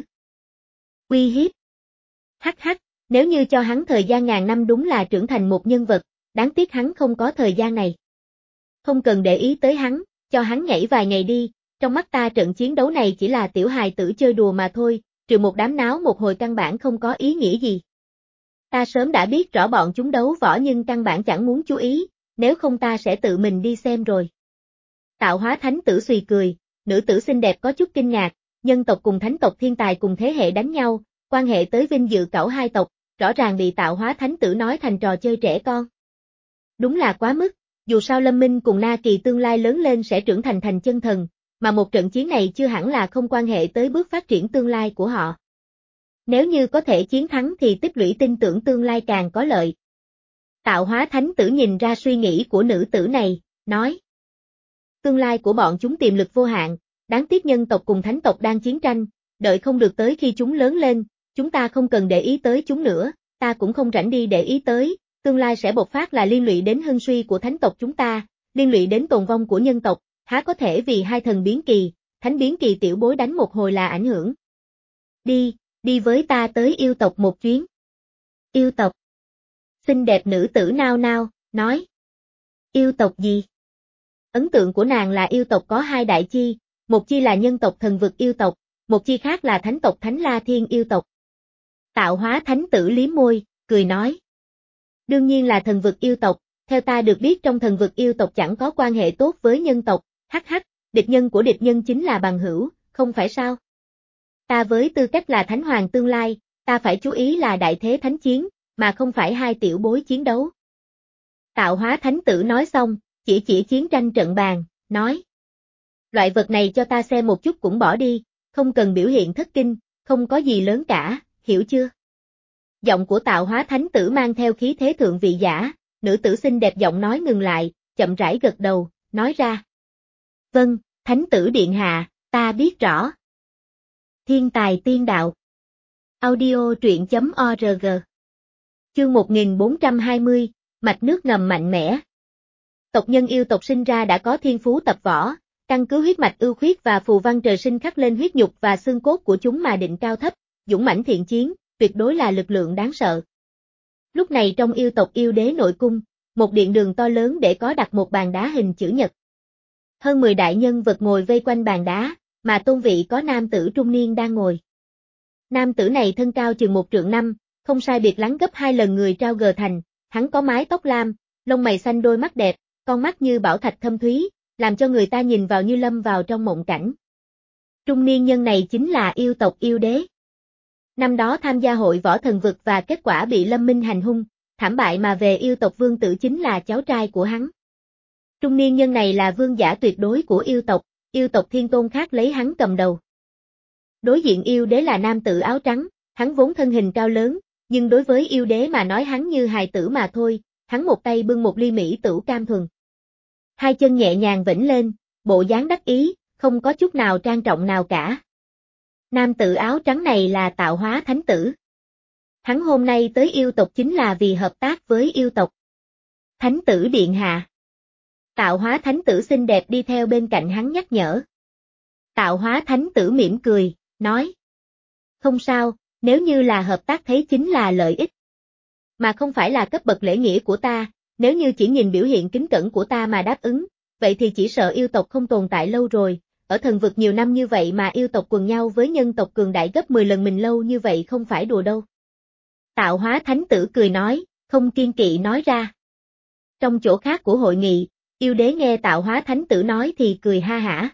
[SPEAKER 1] Uy hiếp. Hắc hắc, nếu như cho hắn thời gian ngàn năm đúng là trưởng thành một nhân vật, đáng tiếc hắn không có thời gian này. Không cần để ý tới hắn, cho hắn nhảy vài ngày đi, trong mắt ta trận chiến đấu này chỉ là tiểu hài tử chơi đùa mà thôi, trừ một đám náo một hồi căn bản không có ý nghĩa gì. Ta sớm đã biết rõ bọn chúng đấu võ nhưng căn bản chẳng muốn chú ý, nếu không ta sẽ tự mình đi xem rồi. Tạo hóa thánh tử xùy cười, nữ tử xinh đẹp có chút kinh ngạc, nhân tộc cùng thánh tộc thiên tài cùng thế hệ đánh nhau, quan hệ tới vinh dự cẩu hai tộc, rõ ràng bị tạo hóa thánh tử nói thành trò chơi trẻ con. Đúng là quá mức, dù sao Lâm Minh cùng Na Kỳ tương lai lớn lên sẽ trưởng thành thành chân thần, mà một trận chiến này chưa hẳn là không quan hệ tới bước phát triển tương lai của họ. Nếu như có thể chiến thắng thì tích lũy tin tưởng tương lai càng có lợi. Tạo hóa thánh tử nhìn ra suy nghĩ của nữ tử này, nói. Tương lai của bọn chúng tiềm lực vô hạn, đáng tiếc nhân tộc cùng thánh tộc đang chiến tranh, đợi không được tới khi chúng lớn lên, chúng ta không cần để ý tới chúng nữa, ta cũng không rảnh đi để ý tới, tương lai sẽ bộc phát là liên lụy đến hưng suy của thánh tộc chúng ta, liên lụy đến tồn vong của nhân tộc, há có thể vì hai thần biến kỳ, thánh biến kỳ tiểu bối đánh một hồi là ảnh hưởng. Đi, đi với ta tới yêu tộc một chuyến. Yêu tộc. Xinh đẹp nữ tử nao nao, nói. Yêu tộc gì? Ấn tượng của nàng là yêu tộc có hai đại chi, một chi là nhân tộc thần vực yêu tộc, một chi khác là thánh tộc Thánh La Thiên yêu tộc. Tạo hóa thánh tử liếm môi, cười nói. Đương nhiên là thần vực yêu tộc, theo ta được biết trong thần vực yêu tộc chẳng có quan hệ tốt với nhân tộc, hắc hắc, địch nhân của địch nhân chính là bằng hữu, không phải sao? Ta với tư cách là thánh hoàng tương lai, ta phải chú ý là đại thế thánh chiến, mà không phải hai tiểu bối chiến đấu. Tạo hóa thánh tử nói xong, chỉ chỉ chiến tranh trận bàn, nói. Loại vật này cho ta xem một chút cũng bỏ đi, không cần biểu hiện thất kinh, không có gì lớn cả, hiểu chưa? Giọng của tạo hóa thánh tử mang theo khí thế thượng vị giả, nữ tử xinh đẹp giọng nói ngừng lại, chậm rãi gật đầu, nói ra. Vâng, thánh tử điện hạ, ta biết rõ. Thiên tài tiên đạo. Audio truyện chấm org. Chương một nghìn bốn trăm hai mươi, mạch nước ngầm mạnh mẽ. Tộc nhân yêu tộc sinh ra đã có thiên phú tập võ, căn cứ huyết mạch ưu khuyết và phù văn trời sinh khắc lên huyết nhục và xương cốt của chúng mà định cao thấp, dũng mãnh thiện chiến, tuyệt đối là lực lượng đáng sợ. Lúc này trong yêu tộc yêu đế nội cung, một điện đường to lớn để có đặt một bàn đá hình chữ nhật. Hơn mười đại nhân vật ngồi vây quanh bàn đá, mà tôn vị có nam tử trung niên đang ngồi. Nam tử này thân cao chừng một trượng năm, không sai biệt lắm gấp hai lần người Trao Gờ Thành, hắn có mái tóc lam, lông mày xanh đôi mắt đẹp, con mắt như bảo thạch thâm thúy, làm cho người ta nhìn vào như lâm vào trong mộng cảnh. Trung niên nhân này chính là yêu tộc yêu đế. Năm đó tham gia hội võ thần vực và kết quả bị Lâm Minh hành hung, thảm bại mà về yêu tộc vương tử chính là cháu trai của hắn. Trung niên nhân này là vương giả tuyệt đối của yêu tộc, yêu tộc thiên tôn khác lấy hắn cầm đầu. Đối diện yêu đế là nam tử áo trắng, hắn vốn thân hình cao lớn, nhưng đối với yêu đế mà nói hắn như hài tử mà thôi, hắn một tay bưng một ly mỹ tửu cam thuần. Hai chân nhẹ nhàng vểnh lên, bộ dáng đắc ý, không có chút nào trang trọng nào cả. Nam tử áo trắng này là Tạo Hóa Thánh Tử. Hắn hôm nay tới yêu tộc chính là vì hợp tác với yêu tộc. Thánh tử điện hạ. Tạo Hóa Thánh Tử xinh đẹp đi theo bên cạnh hắn nhắc nhở. Tạo Hóa Thánh Tử mỉm cười, nói. Không sao, nếu như là hợp tác thấy chính là lợi ích. Mà không phải là cấp bậc lễ nghĩa của ta, nếu như chỉ nhìn biểu hiện kính cẩn của ta mà đáp ứng, vậy thì chỉ sợ yêu tộc không tồn tại lâu rồi. Ở thần vực nhiều năm như vậy mà yêu tộc quần nhau với nhân tộc cường đại gấp mười lần mình lâu như vậy không phải đùa đâu. Tạo Hóa Thánh Tử cười nói, không kiên kỵ nói ra. Trong chỗ khác của hội nghị, yêu đế nghe Tạo Hóa Thánh Tử nói thì cười ha hả.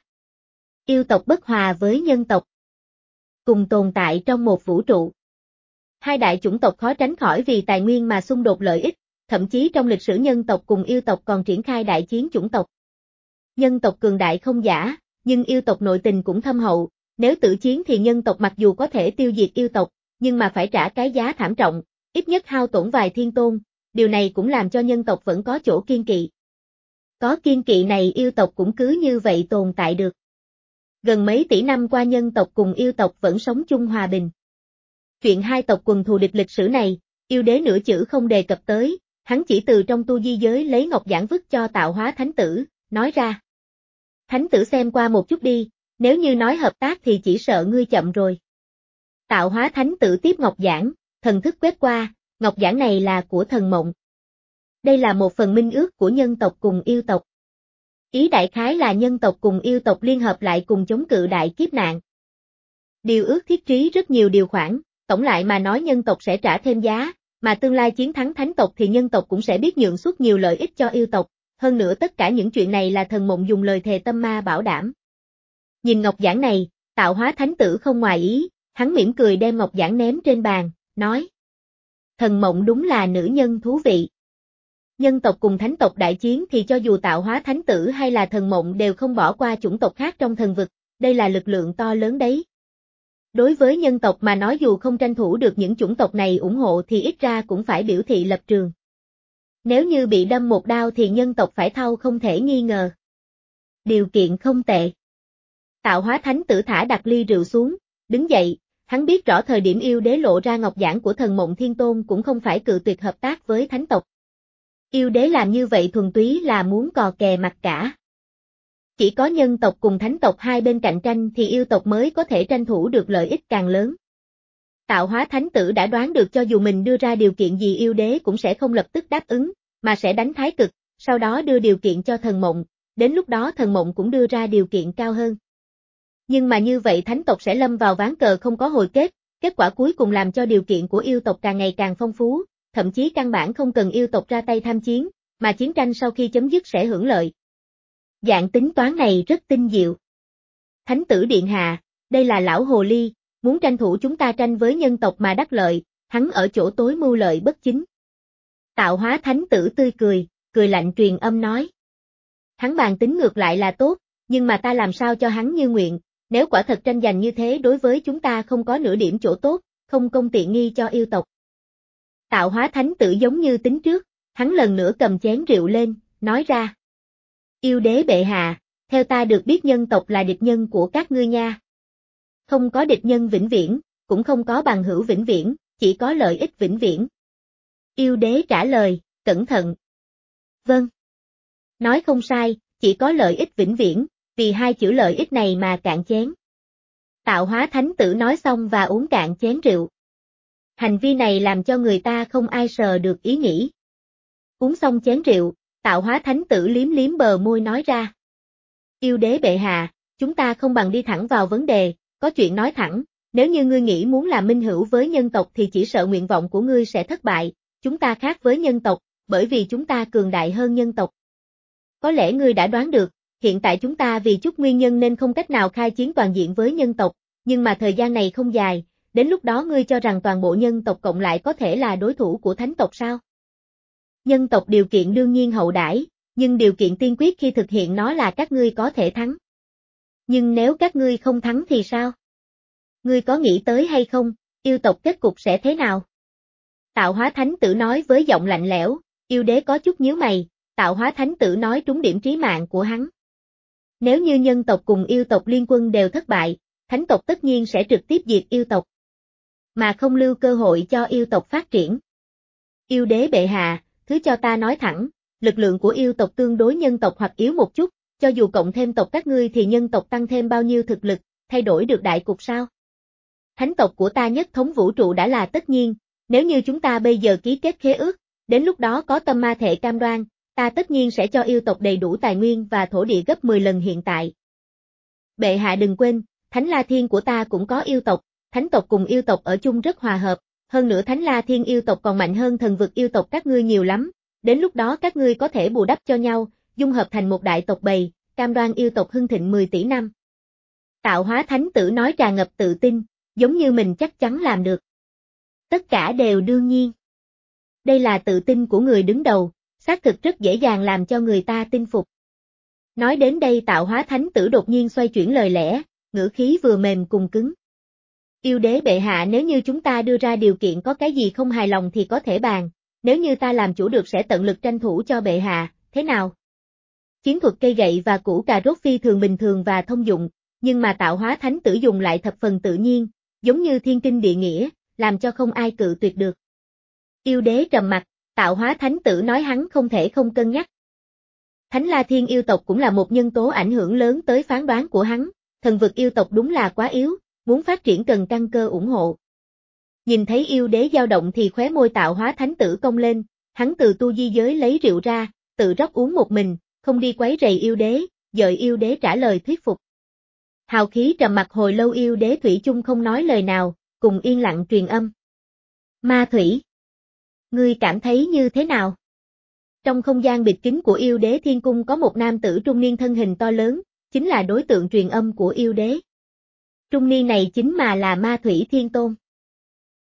[SPEAKER 1] Yêu tộc bất hòa với nhân tộc. Cùng tồn tại trong một vũ trụ. Hai đại chủng tộc khó tránh khỏi vì tài nguyên mà xung đột lợi ích, thậm chí trong lịch sử nhân tộc cùng yêu tộc còn triển khai đại chiến chủng tộc. Nhân tộc cường đại không giả, nhưng yêu tộc nội tình cũng thâm hậu, nếu tử chiến thì nhân tộc mặc dù có thể tiêu diệt yêu tộc, nhưng mà phải trả cái giá thảm trọng, ít nhất hao tổn vài thiên tôn, điều này cũng làm cho nhân tộc vẫn có chỗ kiên kỵ. Có kiên kỵ này yêu tộc cũng cứ như vậy tồn tại được. Gần mấy tỷ năm qua nhân tộc cùng yêu tộc vẫn sống chung hòa bình. Chuyện hai tộc quần thù địch lịch sử này, yêu đế nửa chữ không đề cập tới, hắn chỉ từ trong tu di giới lấy ngọc giản vứt cho Tạo Hóa Thánh Tử, nói ra. Thánh tử xem qua một chút đi, nếu như nói hợp tác thì chỉ sợ ngươi chậm rồi. Tạo Hóa Thánh Tử tiếp ngọc giản, thần thức quét qua, ngọc giản này là của thần mộng. Đây là một phần minh ước của nhân tộc cùng yêu tộc. Ý đại khái là nhân tộc cùng yêu tộc liên hợp lại cùng chống cự đại kiếp nạn. Điều ước thiết trí rất nhiều điều khoản, tổng lại mà nói nhân tộc sẽ trả thêm giá, mà tương lai chiến thắng thánh tộc thì nhân tộc cũng sẽ biết nhượng suốt nhiều lợi ích cho yêu tộc. Hơn nữa tất cả những chuyện này là thần mộng dùng lời thề tâm ma bảo đảm. Nhìn ngọc giản này, Tạo Hóa Thánh Tử không ngoài ý, hắn mỉm cười đem ngọc giản ném trên bàn, nói. Thần mộng đúng là nữ nhân thú vị. Nhân tộc cùng thánh tộc đại chiến thì cho dù Tạo Hóa Thánh Tử hay là thần mộng đều không bỏ qua chủng tộc khác trong thần vực, đây là lực lượng to lớn đấy. Đối với nhân tộc mà nói dù không tranh thủ được những chủng tộc này ủng hộ thì ít ra cũng phải biểu thị lập trường. Nếu như bị đâm một đao thì nhân tộc phải thau không thể nghi ngờ. Điều kiện không tệ. Tạo Hóa Thánh Tử thả đặt ly rượu xuống, đứng dậy, hắn biết rõ thời điểm yêu đế lộ ra ngọc giản của thần mộng thiên tôn cũng không phải cự tuyệt hợp tác với thánh tộc. Yêu đế làm như vậy thuần túy là muốn cò kè mặt cả. Chỉ có nhân tộc cùng thánh tộc hai bên cạnh tranh thì yêu tộc mới có thể tranh thủ được lợi ích càng lớn. Tạo hóa thánh tử đã đoán được cho dù mình đưa ra điều kiện gì yêu đế cũng sẽ không lập tức đáp ứng, mà sẽ đánh thái cực, sau đó đưa điều kiện cho thần mộng, đến lúc đó thần mộng cũng đưa ra điều kiện cao hơn. Nhưng mà như vậy thánh tộc sẽ lâm vào ván cờ không có hồi kết, kết quả cuối cùng làm cho điều kiện của yêu tộc càng ngày càng phong phú, thậm chí căn bản không cần yêu tộc ra tay tham chiến, mà chiến tranh sau khi chấm dứt sẽ hưởng lợi. Dạng tính toán này rất tinh diệu. Thánh tử điện hạ, đây là lão hồ ly, muốn tranh thủ chúng ta tranh với nhân tộc mà đắc lợi, hắn ở chỗ tối mưu lợi bất chính. Tạo hóa thánh tử tươi cười, cười lạnh truyền âm nói. Hắn bàn tính ngược lại là tốt, nhưng mà ta làm sao cho hắn như nguyện, nếu quả thật tranh giành như thế đối với chúng ta không có nửa điểm chỗ tốt, không công tiện nghi cho yêu tộc. Tạo hóa thánh tử giống như tính trước, hắn lần nữa cầm chén rượu lên, nói ra. Yêu đế bệ hạ, theo ta được biết nhân tộc là địch nhân của các ngươi nha. Không có địch nhân vĩnh viễn, cũng không có bằng hữu vĩnh viễn, chỉ có lợi ích vĩnh viễn. Yêu đế trả lời, cẩn thận. Vâng. Nói không sai, chỉ có lợi ích vĩnh viễn, vì hai chữ lợi ích này mà cạn chén. Tạo hóa thánh tử nói xong và uống cạn chén rượu. Hành vi này làm cho người ta không ai sờ được ý nghĩ. Uống xong chén rượu, tạo hóa thánh tử liếm liếm bờ môi nói ra. Yêu đế bệ hạ, chúng ta không bằng đi thẳng vào vấn đề, có chuyện nói thẳng, nếu như ngươi nghĩ muốn làm minh hữu với nhân tộc thì chỉ sợ nguyện vọng của ngươi sẽ thất bại, chúng ta khác với nhân tộc, bởi vì chúng ta cường đại hơn nhân tộc. Có lẽ ngươi đã đoán được, hiện tại chúng ta vì chút nguyên nhân nên không cách nào khai chiến toàn diện với nhân tộc, nhưng mà thời gian này không dài, đến lúc đó ngươi cho rằng toàn bộ nhân tộc cộng lại có thể là đối thủ của thánh tộc sao? Nhân tộc điều kiện đương nhiên hậu đãi, nhưng điều kiện tiên quyết khi thực hiện nó là các ngươi có thể thắng. Nhưng nếu các ngươi không thắng thì sao? Ngươi có nghĩ tới hay không, yêu tộc kết cục sẽ thế nào? Tạo hóa thánh tử nói với giọng lạnh lẽo, yêu đế có chút nhíu mày, tạo hóa thánh tử nói trúng điểm trí mạng của hắn. Nếu như nhân tộc cùng yêu tộc liên quân đều thất bại, thánh tộc tất nhiên sẽ trực tiếp diệt yêu tộc, mà không lưu cơ hội cho yêu tộc phát triển. Yêu đế bệ hạ, thứ cho ta nói thẳng, lực lượng của yêu tộc tương đối nhân tộc hoặc yếu một chút, cho dù cộng thêm tộc các ngươi thì nhân tộc tăng thêm bao nhiêu thực lực, thay đổi được đại cục sao? Thánh tộc của ta nhất thống vũ trụ đã là tất nhiên, nếu như chúng ta bây giờ ký kết khế ước, đến lúc đó có tâm ma thể cam đoan, ta tất nhiên sẽ cho yêu tộc đầy đủ tài nguyên và thổ địa gấp mười lần hiện tại. Bệ hạ đừng quên, Thánh La Thiên của ta cũng có yêu tộc, thánh tộc cùng yêu tộc ở chung rất hòa hợp, hơn nữa Thánh La Thiên yêu tộc còn mạnh hơn thần vực yêu tộc các ngươi nhiều lắm, đến lúc đó các ngươi có thể bù đắp cho nhau, dung hợp thành một đại tộc bầy, cam đoan yêu tộc hưng thịnh mười tỷ năm. Tạo hóa thánh tử nói tràn ngập tự tin, giống như mình chắc chắn làm được. Tất cả đều đương nhiên. Đây là tự tin của người đứng đầu, xác thực rất dễ dàng làm cho người ta tin phục. Nói đến đây tạo hóa thánh tử đột nhiên xoay chuyển lời lẽ, ngữ khí vừa mềm cùng cứng. Yêu đế bệ hạ, nếu như chúng ta đưa ra điều kiện có cái gì không hài lòng thì có thể bàn, nếu như ta làm chủ được sẽ tận lực tranh thủ cho bệ hạ, thế nào? Chiến thuật cây gậy và củ cà rốt phi thường bình thường và thông dụng, nhưng mà tạo hóa thánh tử dùng lại thập phần tự nhiên, giống như thiên kinh địa nghĩa, làm cho không ai cự tuyệt được. Yêu đế trầm mặt, tạo hóa thánh tử nói hắn không thể không cân nhắc. Thánh La Thiên yêu tộc cũng là một nhân tố ảnh hưởng lớn tới phán đoán của hắn, thần vực yêu tộc đúng là quá yếu, muốn phát triển cần căn cơ ủng hộ. Nhìn thấy yêu đế dao động thì khóe môi tạo hóa thánh tử cong lên, hắn từ tu di giới lấy rượu ra, tự rót uống một mình, không đi quấy rầy yêu đế, đợi yêu đế trả lời thuyết phục. Hào khí trầm mặc hồi lâu yêu đế thủy chung không nói lời nào, cùng yên lặng truyền âm. Ma Thủy, ngươi cảm thấy như thế nào? Trong không gian bịt kín của yêu đế thiên cung có một nam tử trung niên thân hình to lớn, chính là đối tượng truyền âm của yêu đế. Trung niên này chính mà là Ma Thủy Thiên Tôn.